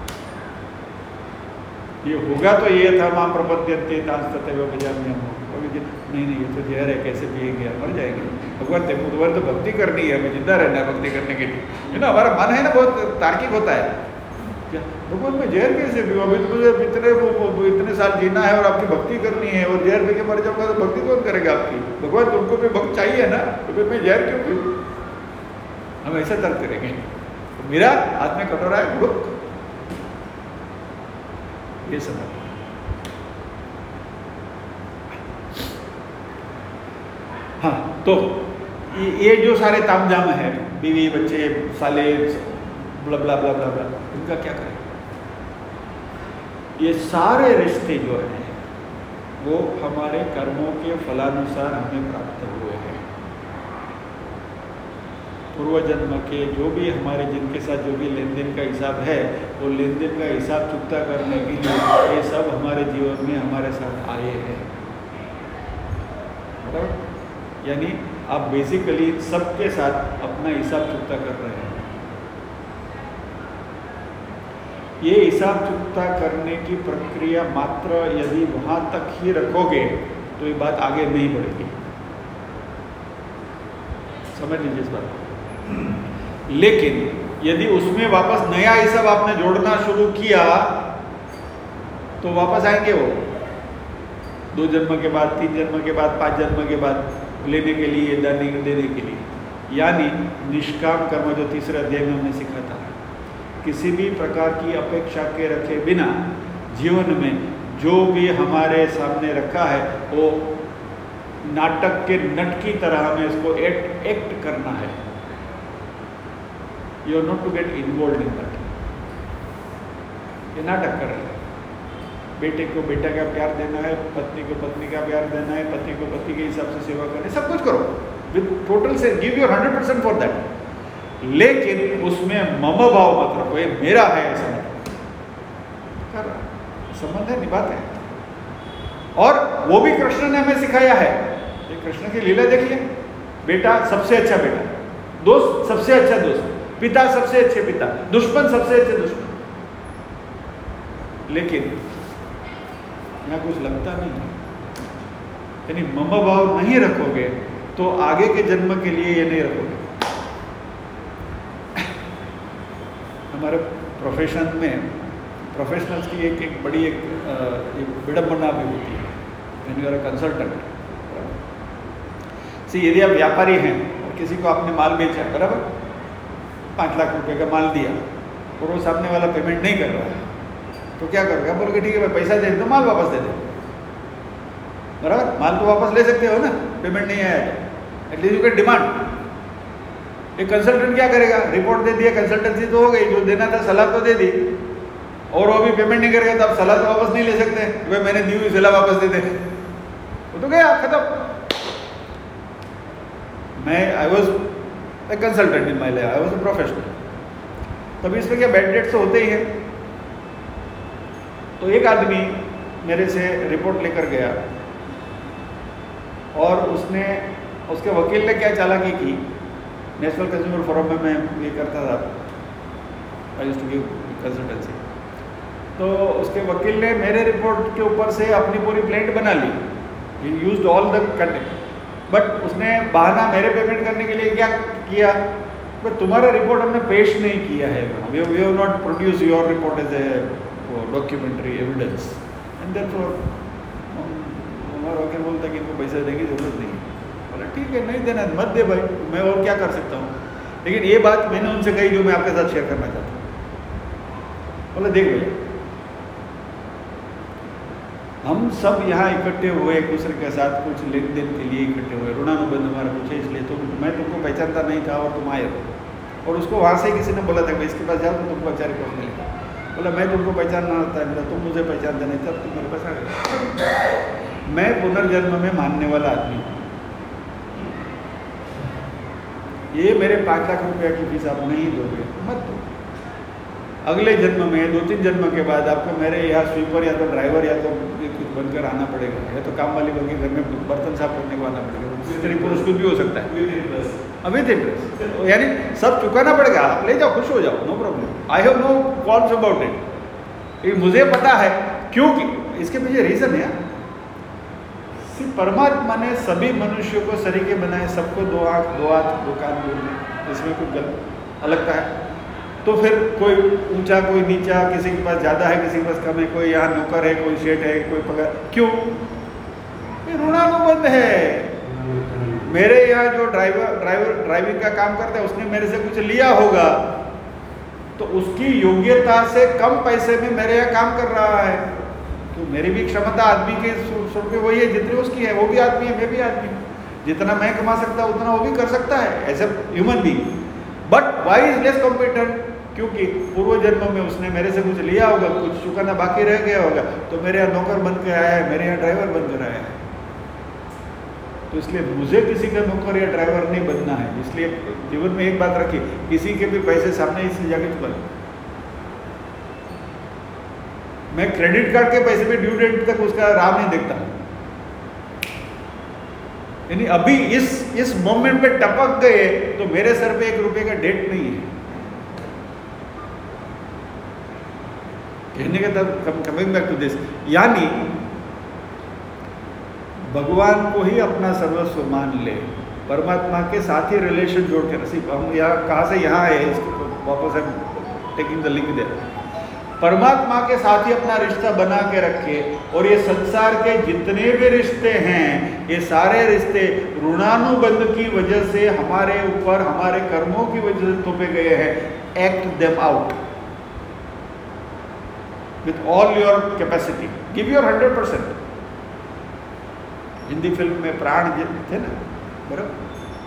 S1: ये होगा तो ये था मां प्रपद्यन्ते तांस्ततैव भजाम्यहम्। नहीं नहीं, ये तो जहर है, कैसे पिएंगे, मर जाएंगे। भगवान तो भक्ति करनी है, हमें जिंदा रहना है भक्ति करने के लिए, है ना। हमारा मन है ना, बहुत तार्किक होता है। क्या भगवान में जहर कैसे पीऊँ? अभी तो मुझे इतने साल जीना है और आपकी भक्ति करनी है, और जहर पी के मर जाऊंगा तो भक्ति कौन करेगा आपकी? भगवान तुमको भी भक्त चाहिए ना, तो फिर मैं जहर क्यों पीऊँ? हम ऐसा तर्क करेंगे। तो मेरा हाथ में कटोरा है, भुक, ये समझ। हाँ, तो ये जो सारे तामझाम है, बीवी बच्चे साले ब्ला ब्ला ब्ला ब्ला ब्ला, उनका क्या करें? ये सारे रिश्ते जो हैं वो हमारे कर्मों के फलानुसार हमें प्राप्त हुए हैं। पूर्व जन्म के जो भी हमारे जिनके साथ जो भी लेन देन का हिसाब है, वो लेन देन का हिसाब चुकता करने के लिए ये सब हमारे जीवन में हमारे साथ आए हैं। बराबर? यानी आप बेसिकली सबके साथ अपना हिसाब चुकता कर रहे हैं। ये हिसाब चुकता करने की प्रक्रिया मात्र यदि वहाँ तक ही रखोगे तो ये बात आगे नहीं बढ़ेगी। समझ लीजिए इस बात को। लेकिन यदि उसमें वापस नया हिसाब आपने जोड़ना शुरू किया तो वापस आएंगे वो 2 जन्म के बाद, 3 जन्म के बाद, 5 जन्म के बाद लेने के लिए, देने के लिए। यानी निष्काम कर्म जो तीसरे अध्याय में हमने सीखा था, किसी भी प्रकार की अपेक्षा के रखे बिना जीवन में जो भी हमारे सामने रखा है वो नाटक के नट की तरह हमें इसको एक्ट करना है। You are not to get involve in that. ये नाटक कर रहे हैं। बेटे को बेटा का प्यार देना है, पत्नी को पत्नी का प्यार देना है, पति को पति के हिसाब से सेवा करनी है, सब कुछ करो विद टोटल से गिव योर 100% फॉर दैट। लेकिन उसमें मम भाव मत रखो, ये मेरा है ऐसा कर संबंध है, निभाते हैं। और वो भी कृष्ण ने हमें सिखाया है। ये कृष्ण की लीला देखिए। बेटा सबसे अच्छा बेटा, दोस्त सबसे अच्छा दोस्त, पिता सबसे अच्छे पिता, दुश्मन सबसे अच्छे दुश्मन। लेकिन यहाँ कुछ लगता नहीं है। यानी मम भाव नहीं रखोगे तो आगे के जन्म के लिए ये नहीं रखोगे। हमारे प्रोफेशन में प्रोफेशनल्स की एक बड़ी एक विडंबना भी होती है। यानी यू आर कंसल्टेंट। यदि आप व्यापारी हैं और किसी को आपने माल बेचा, बराबर 5 लाख रुपए का माल दिया और वो सामने वाला पेमेंट नहीं कर रहा है, तो क्या करोगे? बोल के ठीक है भाई पैसा दे दो, माल वापस दे दे। बराबर? माल तो वापस ले सकते हो ना, पेमेंट नहीं आया तो एटलीस्ट यू कैन डिमांड। एक कंसल्टेंट क्या करेगा? रिपोर्ट दे दिया, कंसल्टेंसी तो हो गई, जो देना था सलाह तो दे दी, और वो भी पेमेंट नहीं करेगा तो आप सलाह तो वापस नहीं ले सकते। भाई मैंने दी हुई सलाह वापस दे दे, वो तो गया, खत्म। I was a consultant in my life, I was a professional. तभी इसमें क्या बैड डेट्स तो होते ही हैं। तो एक आदमी मेरे से रिपोर्ट लेकर गया और उसके वकील ने क्या चालाकी की, नेशनल कंज्यूमर फोरम में मैं ये करता था, I used to give consultancy. तो उसके वकील ने मेरे रिपोर्ट के ऊपर से अपनी पूरी प्लेंट बना ली। He used all the content, but उसने बहाना मेरे पेमेंट करने के लिए क्या किया? बट तुम्हारा रिपोर्ट हमने पेश नहीं किया है, we have not produce your report as a documentary evidence, and therefore हमारा वकील बोलता कि इनको पैसे देने की जरूरत नहीं है। बोला ठीक है, नहीं देना मत दे भाई, मैं और क्या कर सकता हूँ। लेकिन ये बात मैंने उनसे कही जो मैं आपके साथ शेयर करना चाहता हूँ। बोला देख भैया, हम सब यहाँ इकट्ठे हुए एक दूसरे के साथ कुछ लेन देन के लिए इकट्ठे हुए, ऋणानुबंध हमारा कुछ है, इसलिए तो मैं तुमको पहचानता नहीं था और तुम आए हो। और उसको वहाँ से किसी ने बोला था कि इसके पास जाओ तो तुमको अच्छा रिपोर्ट मिलेगा। बोला मैं तुमको पहचानना आता है, तुम मुझे पहचानते नहीं, तब तुम मेरे पास आ गए। मैं पुनर्जन्म में मानने वाला आदमी हूँ। ये मेरे 5 लाख रुपया की फीस आप नहीं दोगे मत दो। अगले जन्म में 2-3 जन्म के बाद आपको मेरे यहाँ स्वीपर या तो ड्राइवर या तो कुछ बनकर आना पड़ेगा, या तो काम वाली बन के घर में बर्तन साफ करने को आना पड़ेगा। इस तरीके से कुछ भी हो सकता है विद इंटरेस्ट, यानी सब चुकाना पड़ेगा। आप ले जाओ, खुश हो जाओ, no problem, I have no qualms about it. मुझे पता है क्योंकि इसके पीछे रीजन है। सिर्फ परमात्मा ने सभी मनुष्यों को सरीके बनाए, सबको 2 आँख 2 हाथ 2 कान बोलने, इसमें कुछ गलत अलगता है। तो फिर कोई ऊंचा कोई नीचा, किसी के पास ज़्यादा है किसी के पास कम है, कोई यहाँ नौकर है कोई सेठ है कोई पगार, क्यों? ये ऋणानुबंध है। मेरे यहाँ जो ड्राइविंग का काम करता है उसने मेरे से कुछ लिया होगा, तो उसकी योग्यता से कम पैसे में मेरे यहाँ काम कर रहा है। तो मेरी भी क्षमता आदमी के स्वरूप में वही है जितनी उसकी है, वो भी आदमी है, मैं भी आदमी हूँ। जितना मैं कमा सकता हूँ उतना वो भी कर सकता है, as a human being. But why is less competent? क्योंकि पूर्व जन्म में उसने मेरे से कुछ लिया होगा, कुछ चुकाना बाकी रह गया होगा, तो मेरे यहाँ नौकर बन के आया है, मेरे यहाँ ड्राइवर बन कर आया है। तो इसलिए मुझे किसी का नौकर या ड्राइवर नहीं बनना है। इसलिए जीवन में एक बात रखिए, किसी के भी पैसे सामने इससे जाके चुका। मैं क्रेडिट कार्ड के पैसे पे ड्यू डेट तक उसका राह नहीं देखता। यानी अभी इस मोमेंट पे टपक गए तो मेरे सर पे 1 रुपए का डेट नहीं है। कहने का तब कमिंग बैक टू दिस, यानी भगवान को ही अपना सर्वस्व मान ले, परमात्मा के साथ ही रिलेशन जोड़ के रसी। हम यहाँ कहाँ से यहाँ आए, इसको वापस हम टेकिंग द लिंक दे। परमात्मा के साथ ही अपना रिश्ता बना के रखे, और ये संसार के जितने भी रिश्ते हैं, ये सारे रिश्ते ऋणानुबंध की वजह से हमारे ऊपर, हमारे कर्मों की वजह से थोपे गए हैं। Act them out with all your capacity, give your 100%। Hindi film में प्राण थे ना, बराबर,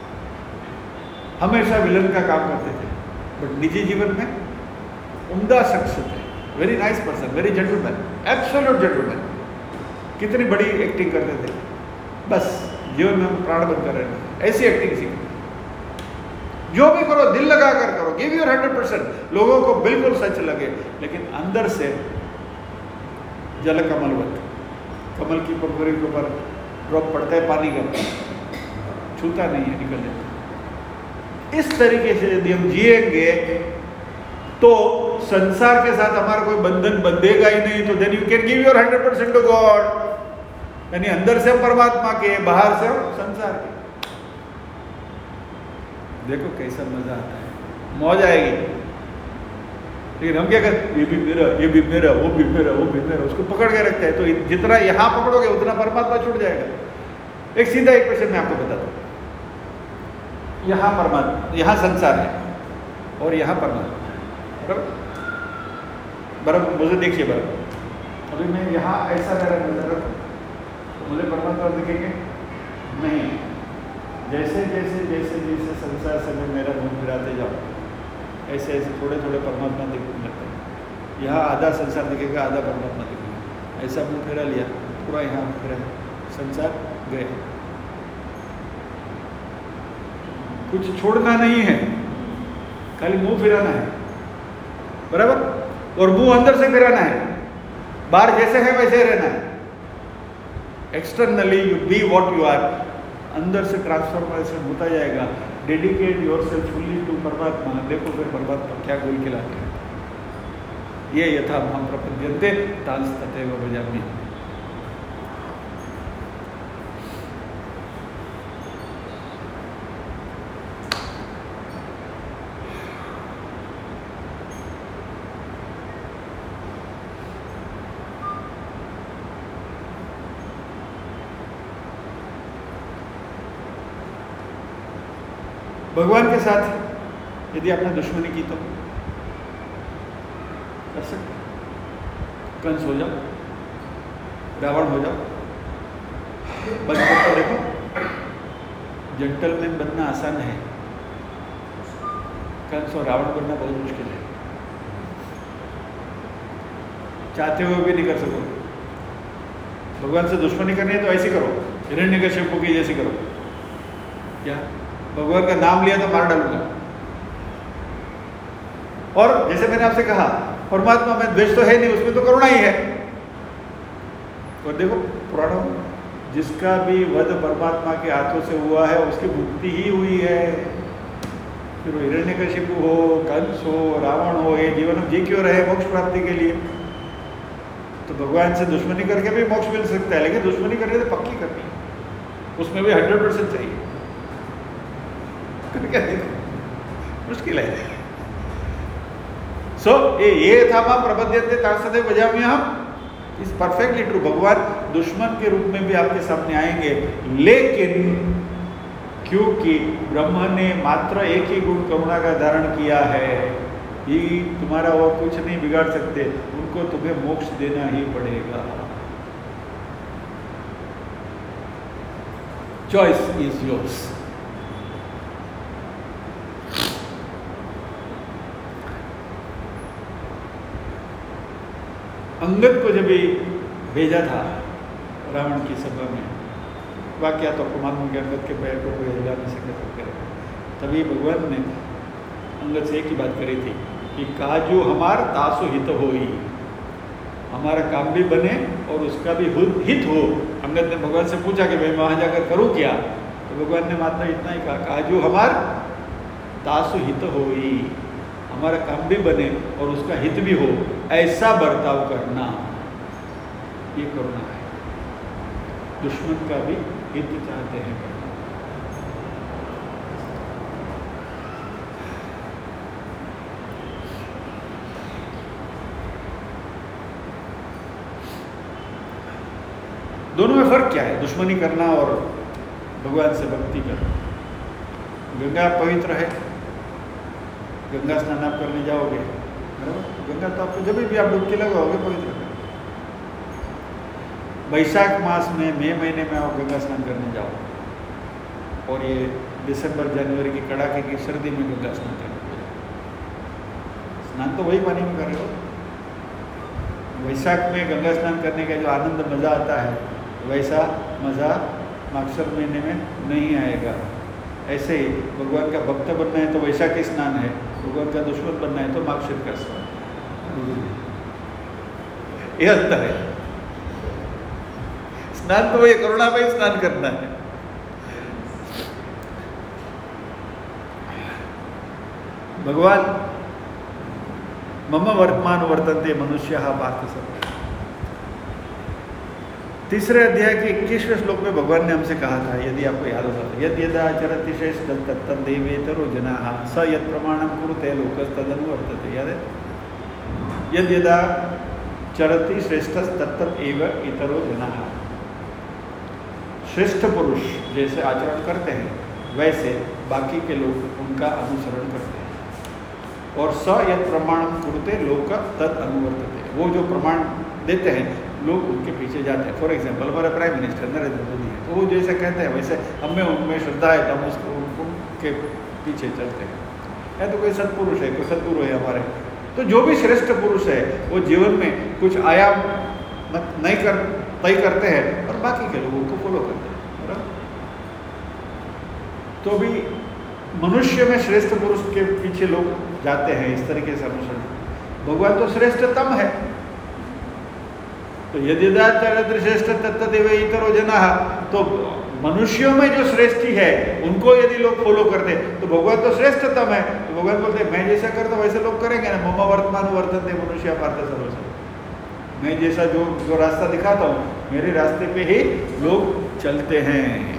S1: हमेशा विलन का काम करते थे, बट निजी जीवन में उम्दा शख्स थे, very nice person, very gentleman, absolute gentleman. कितनी बड़ी एक्टिंग करते थे, बस जीवन में प्राण बनकर रहना, ऐसी एक्टिंग सीखो। जो भी करो दिल लगा कर करो, गिव योर 100%। लोगों को बिल्कुल सच लगे, लेकिन अंदर से जल कमलवत, कमल की पंखुड़ी के ऊपर ड्रॉप पड़ता है पानी का, छूता नहीं है, निकल जाता। इस तरीके से यदि हम जिएंगे तो संसार के साथ हमारा कोई बंधन बंधेगा ही नहीं। तो then you can give your 100% to God. यानी अंदर से हम परमात्मा के, बाहर से हम संसार के। देखो कैसा मजा आता है, मौज आएगी। लेकिन हम क्या करते, ये भी मेरा, ये भी मेरा, वो भी मेरा, वो भी मेरा, उसको पकड़ के रखते हैं। तो जितना यहाँ पकड़ोगे उतना परमात्मा छूट जाएगा। एक सीधा एक क्वेश्चन मैं आपको बताता हूँ। यहाँ परमात्मा, यहाँ संसार है और यहाँ परमात्मा, बराबर। मुझे देखिए बराबर, अभी मैं यहाँ ऐसा मेरा नजर रखूँ तो मुझे परमात्मा दिखेंगे नहीं। जैसे जैसे जैसे जैसे संसार से मैं मेरा मुंह फिराते जाऊँ, ऐसे ऐसे थोड़े थोड़े परमात्मा दिखने लगते हैं। यहाँ आधा संसार दिखेगा, आधा परमात्मा दिखेगा। ऐसा मुंह फिरा लिया, थोड़ा यहाँ फिरा, संसार गए। कुछ छोड़ना नहीं है, खाली मुंह फिराना है, बराबर। और मुंह अंदर से फिराना है, बाहर जैसे है वैसे रहना है। Externally you be what you are, अंदर से ट्रांसफॉर्मेशन होता जाएगा। डेडिकेट योरसेल्फ फुल्ली टू परमात्मा। देखो फिर परमात्मा क्या गोल खिलाते हैं। ये यथा मां प्रपद्यन्ते तांस तथैव भजामि। भगवान के साथ यदि आपने दुश्मनी की तो कर सकते, कंस हो जाओ, रावण हो जाओ। बचपन को देखो, जेंटलमैन बनना आसान है, कंस और रावण बनना बहुत मुश्किल है। चाहते हुए भी नहीं कर सकोगे। भगवान से दुश्मनी करनी है तो ऐसी करो, हिरण्यकशिपु की जैसी करो। क्या भगवान का नाम लिया तो मार डालूंगा। और जैसे मैंने आपसे कहा, परमात्मा में द्वेष तो है नहीं, उसमें तो करुणा ही है। और देखो पुराणों में जिसका भी वध परमात्मा के हाथों से हुआ है उसकी मुक्ति ही हुई है। फिर वो हिरण्यकशिपु हो, कंस हो, रावण हो, ये जीवन में जी क्यों रहे? मोक्ष प्राप्ति के लिए। तो भगवान से दुश्मनी करके भी मोक्ष मिल सकता है, लेकिन दुश्मनी करके तो पक्की करनी है, उसमें भी 100% चाहिए। करके देखो, मुश्किल है। सो ये था मां प्रपद्यन्ते तांस तथैव भजामि हम इज परफेक्टली ट्रू। भगवान दुश्मन के रूप में भी आपके सामने आएंगे, लेकिन क्योंकि ब्रह्मा ने मात्र एक ही गुण करुणा का धारण किया है, ये तुम्हारा वो कुछ नहीं बिगाड़ सकते, उनको तुम्हें मोक्ष देना ही पड़ेगा। Choice is yours. अंगद को जब भेजा था रावण की सभा में, वाक्य तो आपको मालूम कि अंगद के पैर को कोई हिला नहीं सके तो करेगा, तभी भगवान ने अंगद से एक ही बात करी थी कि काजू हमार तासु हित होई, हमारा काम भी बने और उसका भी हित हो। अंगद ने भगवान से पूछा कि भाई मैं वहाँ जाकर करूँ क्या, तो भगवान ने मात्र इतना ही कहा, काजू हमार तासु हित होई, हमारा काम भी बने और उसका हित भी हो, ऐसा बर्ताव करना, ये करुणा है। दुश्मन का भी हित चाहते हैं करना। दोनों में फर्क क्या है, दुश्मनी करना और भगवान से भक्ति करना। गंगा पवित्र है, गंगा स्नान आप करने जाओगे, बराबर, गंगा तो आपको जब भी आप डुबकी लगाओगे पवित्र है। वैशाख मास में, मई महीने में आप गंगा स्नान करने जाओ और ये दिसंबर जनवरी की कड़ाके की सर्दी में गंगा स्नान करने जाओ, स्नान तो वही पानी में कर रहे हो। वैशाख में गंगा स्नान करने का जो आनंद मज़ा आता है, वैसा मज़ा मागसर महीने में नहीं आएगा। ऐसे ही भगवान का भक्त बनना है तो वैशाखी स्नान है, भगवान का दुश्मन बनना है तो मागसर का स्नान। यह अंतर है। स्नान तो वही करुणा में ही स्नान करना है। भगवान मम वर्तमान वर्तन्ते मनुष्यः पार्थ सर्व। तीसरे अध्याय के 21वें श्लोक में भगवान ने हमसे कहा था, यदि आपको याद होगा, यद यदा चरति श्रेष्ठ तत्तदेवेतरो जनाः स यत् प्रमाणं कुरुते लोकस्तदनुवर्तते। याद है, यद यदा चरति श्रेष्ठ तत्तद एव इतरो जनाः। श्रेष्ठ पुरुष जैसे आचरण करते हैं वैसे बाकी के लोग उनका अनुसरण करते हैं। और स यत् प्रमाणं कुरुते लोक तद अनुवर्तते, वो जो प्रमाण देते हैं लोग उनके पीछे जाते हैं। फॉर एग्जाम्पल हमारा प्राइम मिनिस्टर नरेंद्र मोदी है, तो वो जैसे कहते हैं वैसे हमें उनमें श्रद्धा है तो हम उसको उनके पीछे चलते हैं। या तो कोई सत्पुरुष है, कोई सद्गुरु है हमारे, तो जो भी श्रेष्ठ पुरुष है वो जीवन में कुछ आयाम तय करते हैं और बाकी के लोग उनको फॉलो करते हैं, बराबर। तो भी मनुष्य में श्रेष्ठ पुरुष के पीछे लोग जाते हैं इस तरीके से अनुसरण। भगवान तो श्रेष्ठतम है, तो यदि श्रेष्ठ तत्तदेव इतरो जनाः, तो मनुष्यों में जो श्रेष्ठी है उनको यदि लोग फॉलो करते तो भगवान तो श्रेष्ठतम है। तो भगवान बोलते मैं जैसा करता हूँ वैसे लोग करेंगे ना। मम वर्तमान वर्तन्ते मनुष्यः पार्थ सर्व। मैं जैसा जो रास्ता दिखाता हूँ मेरे रास्ते पे ही लोग चलते हैं।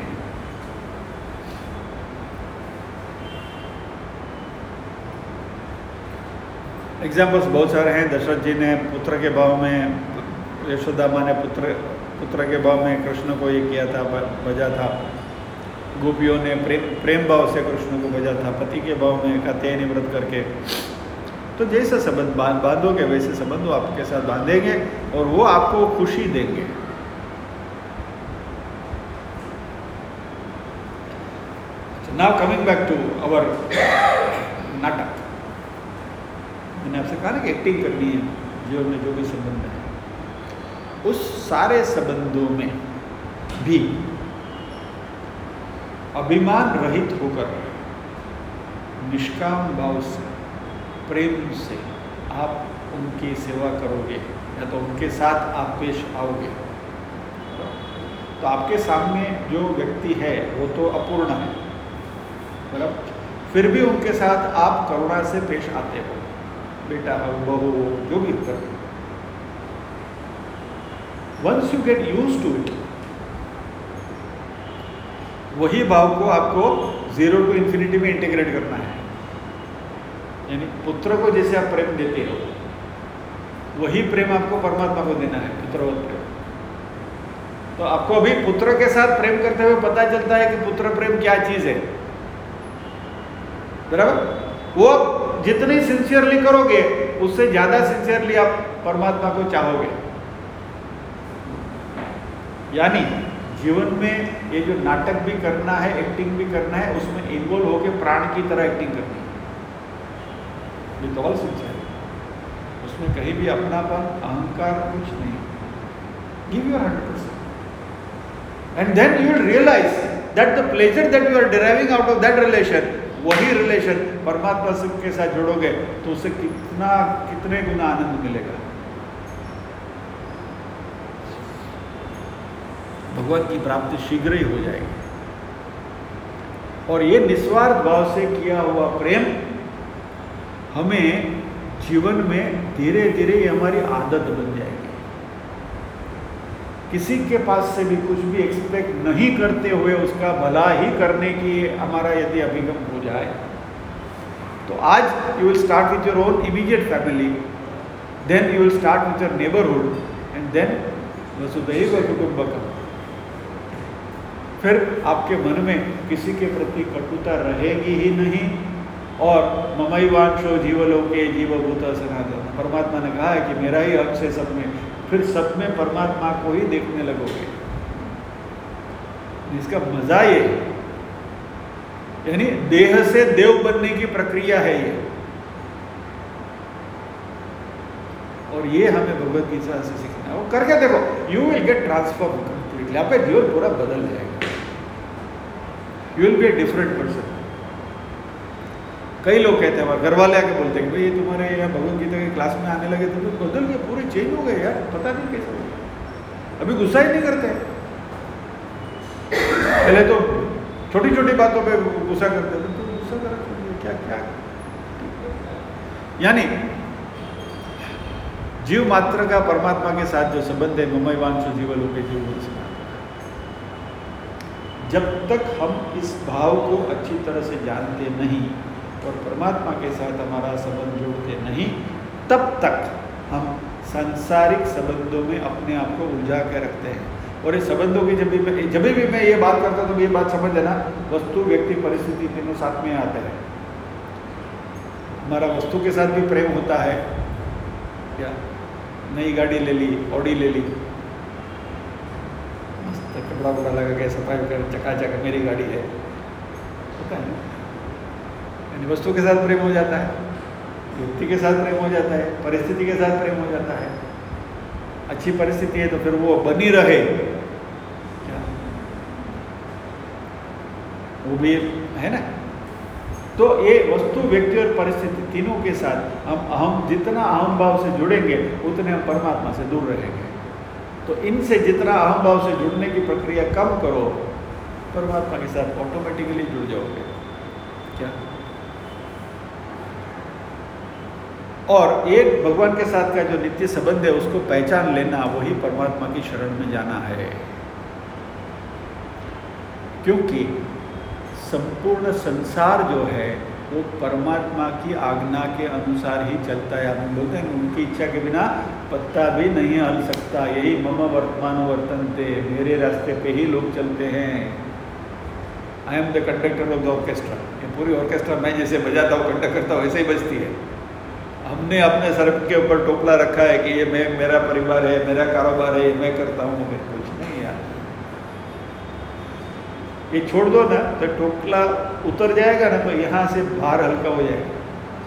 S1: एग्जाम्पल्स बहुत सारे हैं। दशरथ जी ने पुत्र के भाव में, यशोदा माँ ने पुत्र के भाव में कृष्ण को ये किया था, भजा था। गोपियों ने प्रेम भाव से कृष्ण को भजा था, पति के भाव में कात्यायनी व्रत करके। तो जैसा संबंध बांधोगे वैसे संबंध वो आपके साथ बांधेंगे और वो आपको खुशी देंगे। Now coming back to our नाटक। मैंने आपसे कहा ना कि एक्टिंग करनी है जीवन में, जो भी संबंध है उस सारे संबंधों में भी अभिमान रहित होकर निष्काम भाव से, प्रेम से आप उनकी सेवा करोगे या तो उनके साथ आप पेश आओगे, तो आपके सामने जो व्यक्ति है वो तो अपूर्ण है, बराबर, फिर भी उनके साथ आप करुणा से पेश आते हो। बेटा हो, बहू हो, जो भी कर, once you get used to it, वही भाव को आपको 0 to infinity में इंटीग्रेट करना है। यानी पुत्र को जैसे आप प्रेम देते हो वही प्रेम आपको परमात्मा को देना है, पुत्रवत प्रेम। तो आपको अभी पुत्र के साथ प्रेम करते हुए पता चलता है कि पुत्र प्रेम क्या चीज है, बराबर। वो जितनी सिंसियरली करोगे उससे ज्यादा सिंसियरली आप परमात्मा को चाहोगे। यानी जीवन में ये जो नाटक भी करना है, एक्टिंग भी करना है, उसमें इन्वॉल्व होकर प्राण की तरह एक्टिंग करनी है, विद ऑल सिंसियरिटी। उसमें कहीं भी अपनापन, अहंकार कुछ नहीं. Give your 100%. And then you will realize that the pleasure that you are deriving out of that relation, वही रिलेशन परमात्मा सुख के साथ जोड़ोगे तो उसे कितने गुना आनंद मिलेगा. भगवान की प्राप्ति शीघ्र ही हो जाएगी. और ये निस्वार्थ भाव से किया हुआ प्रेम हमें जीवन में धीरे धीरे हमारी आदत बन जाएगी. किसी के पास से भी कुछ भी एक्सपेक्ट नहीं करते हुए उसका भला ही करने की हमारा यदि अभिगम हो जाए तो आज you will start with your own immediate family, then you will start with your neighbourhood and then वसुधैव कुटुंबकम. फिर आपके मन में किसी के प्रति कटुता रहेगी ही नहीं. और ममैवांशो जीवलोके जीवभूत सनातन, परमात्मा ने कहा है कि मेरा ही अंश है सब में. फिर सब में परमात्मा को ही देखने लगोगे. इसका मजा ये, यानी देह से देव बनने की प्रक्रिया है ये. और ये हमें भगवत गीता से सीखना है. वो करके देखो, you will get transform completely. आपका जीवन पूरा बदल जाएगा. You will be a different person. कई लोग कहते हैं, घर वाले आके बोलते हैं कि भाई ये तुम्हारे यहाँ भगवत गीता की क्लास में आने लगे तो बदल गए, पूरे चेंज हो गए यार, पता नहीं कैसे हो गया. अभी गुस्सा ही नहीं करते. पहले तो छोटी छोटी बातों पे गुस्सा करते थे, तो गुस्सा करा क्या क्या. यानी जीव मात्र का परमात्मा के साथ जो संबंध है, ममैवांशो जीवलोके जीवभूत सनातन, जब तक हम इस भाव को अच्छी तरह से जानते नहीं और परमात्मा के साथ हमारा संबंध जोड़ते नहीं, तब तक हम सांसारिक संबंधों में अपने आप को उलझा के रखते हैं. और इस संबंधों की जब भी मैं ये बात करता हूँ तो ये बात समझ लेना, वस्तु, व्यक्ति, परिस्थिति तीनों साथ में आते हैं. हमारा वस्तु के साथ भी प्रेम होता है. क्या नई गाड़ी ले ली, ऑडी ले ली, मस्त कपड़ा वपड़ा लगा के सफाई कर चकाचक मेरी गाड़ी है, होता है. वस्तु के साथ प्रेम हो जाता है, व्यक्ति के साथ प्रेम हो जाता है, परिस्थिति के साथ प्रेम हो जाता है. अच्छी परिस्थिति है तो फिर वो बनी रहे, क्या वो भी है ना. तो ये वस्तु, व्यक्ति और परिस्थिति तीनों के साथ हम जितना अहम भाव से जुड़ेंगे उतने हम परमात्मा से दूर रहेंगे. तो इनसे जितना अहम भाव से जुड़ने की प्रक्रिया कम करो, परमात्मा के साथ ऑटोमेटिकली जुड़ जाओगे. क्या और एक भगवान के साथ का जो नित्य संबंध है उसको पहचान लेना, वही परमात्मा की शरण में जाना है. क्योंकि संपूर्ण संसार जो है वो परमात्मा की आज्ञा के अनुसार ही चलता है. हम बोलते हैं उनकी इच्छा के बिना पत्ता भी नहीं हल सकता. यही मम वर्तमान वर्तन्ते, मेरे रास्ते पे ही लोग चलते हैं. I am the conductor of the orchestra. ये पूरी ऑर्केस्ट्रा मैं जैसे बजाता हूँ, कंडक्ट करता हूँ, वैसे ही बजती है. हमने अपने सर के ऊपर टोपला रखा है कि ये मेरा परिवार है, मेरा कारोबार है, ये मैं करता हूँ. मगर कुछ नहीं यार, ये छोड़ दो ना तो टोपला उतर जाएगा ना, तो यहाँ से भार हल्का हो जाएगा,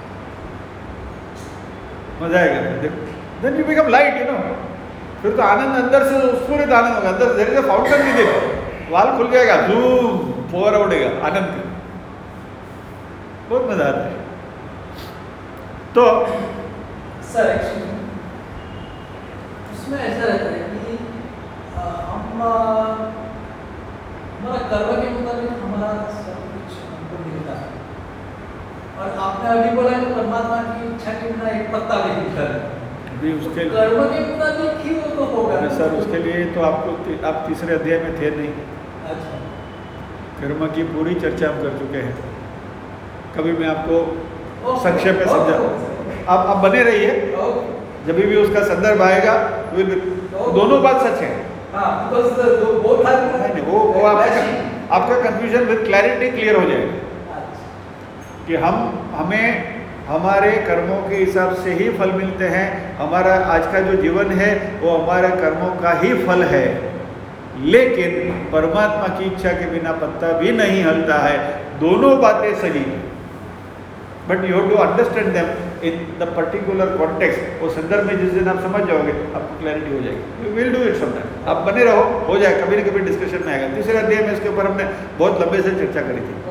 S1: मजा आएगा. Then you become light, you know. फिर तो आनंद अंदर से स्फूर्त आनंद होगा. अंदर देयर इज अ फाउंटेन भी देखो, वाल खुल जाएगा, धूम फुहारा उड़ेगा आनंद का. बहुत मजा आता है. तो
S2: सर एक्चुअली उसमें ऐसा रहता है कि हम हमारा कर्म के मुताबिक हमारा सब कुछ हमको मिलता है. और आपने अभी बोला कि परमात्मा की इच्छा के बिना एक पत्ता भी दिखता है.
S1: अभी उसके
S2: कर्म के मुताबिक ही वो तो होगा.
S1: सर उसके लिए तो आप तीसरे अध्याय में थे नहीं.
S2: अच्छा,
S1: कर्म की पूरी चर्चा हम कर चुके हैं. कभी मैं आपको संक्षेप में समझा. आप बने रहिए, जब भी उसका संदर्भ आएगा दोनों बात सच है. नहीं, वो आपका कंफ्यूजन विद क्लैरिटी क्लियर हो जाएगा कि हमें हमारे कर्मों के हिसाब से ही फल मिलते हैं. हमारा आज का जो जीवन है वो हमारे कर्मों का ही फल है. लेकिन परमात्मा की इच्छा के बिना पत्ता भी नहीं हलता है. दोनों बातें सही है, but you have to understand them in the particular context, वो संदर्भ में जिस दिन आप समझ जाओगे आपको क्लैरिटी हो जाएगी। विल डू इट समटाइम, आप बने रहो, हो जाए, कभी न कभी डिस्कशन में आएगा। तीसरे अध्याय में इसके ऊपर हमने बहुत लंबे से चर्चा करी थी।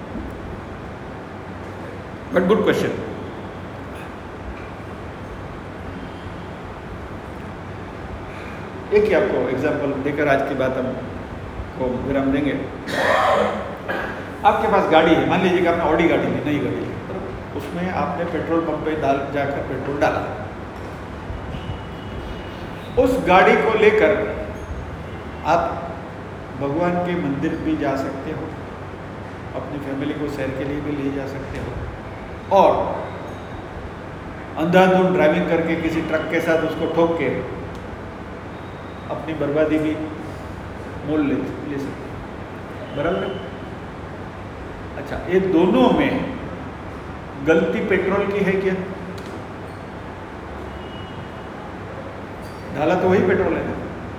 S1: But good question. एक ही आपको एग्जाम्पल देकर आज की बात हम को विराम देंगे। आपके पास गाड़ी है, मान लीजिए कि आपने ऑडी गाड़ी ली, नई गाड़ी ली, तो उसमें आपने पेट्रोल पंप पे जाकर पेट्रोल डाला। उस गाड़ी को लेकर आप भगवान के मंदिर भी जा सकते हो, अपनी फैमिली को सैर के लिए भी ले जा सकते हो, और अंधाधुंध ड्राइविंग करके किसी ट्रक के साथ उसको ठोक के अपनी बर्बादी भी मोल ले सकते हो। बराबर है? अच्छा, ये दोनों में गलती पेट्रोल की है क्या? डाला तो वही पेट्रोल है ना,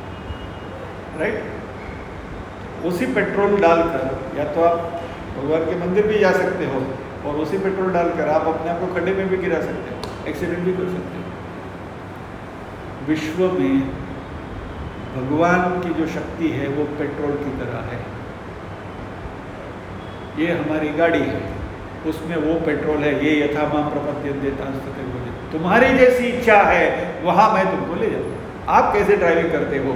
S1: राइट? उसी पेट्रोल डालकर या तो आप भगवान के मंदिर भी जा सकते हो, और उसी पेट्रोल डालकर आप अपने आप को खड्डे में भी गिरा सकते हो, एक्सीडेंट भी कर सकते हो। विश्व में भगवान की जो शक्ति है वो पेट्रोल की तरह है। ये हमारी गाड़ी है, उसमें वो पेट्रोल है। ये यथा मां प्रपद्यन्ते तांस्तते भोजन, तुम्हारी जैसी इच्छा है वहां मैं तुमको ले जाऊँ। आप कैसे ड्राइविंग करते हो?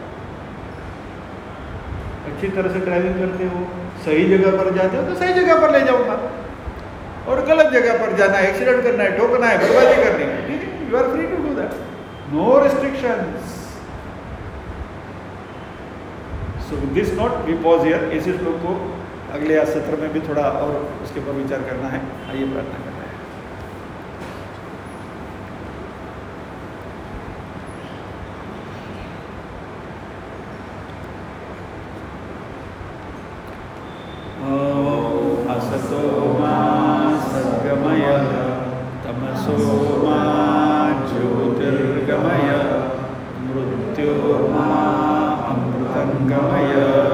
S1: अच्छी तरह से ड्राइविंग करते हो, सही जगह पर जाते हो तो सही जगह पर ले जाऊंगा, और गलत जगह पर जाना है, एक्सीडेंट करना है, ठोकना है, बर्बादी करनी है, you are free to do that, no restrictions. So with this note we pause here. इसी श्लोक को अगले सत्र में भी थोड़ा और उसके ऊपर विचार करना है। आइए प्रार्थना करना है। असतो मा सद्गमय तमसो मा ज्योतिर्गमय मृत्योर्मा अमृतंगमय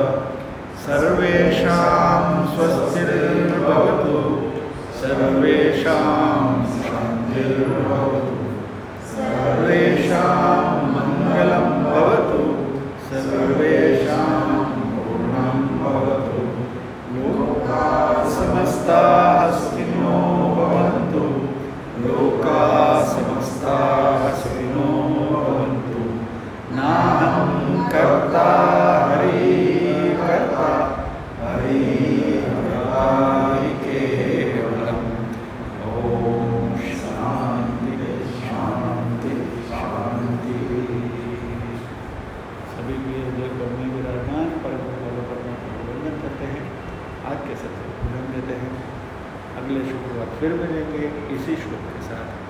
S1: सर्वेषां स्वस्तिर्भवतु सर्वेषां शान्तिर्भवतु सर्वेषां मङ्गलं भवतु सर्वेषां पूर्णं भवतु लोकाः समस्ताः सुखिनो भवन्तु लोकाः समस्ताः सुखिनो भवन्तु नाहं कर्ता अगले शुक्रवार फिर मिलेंगे इसी श्लोक के साथ।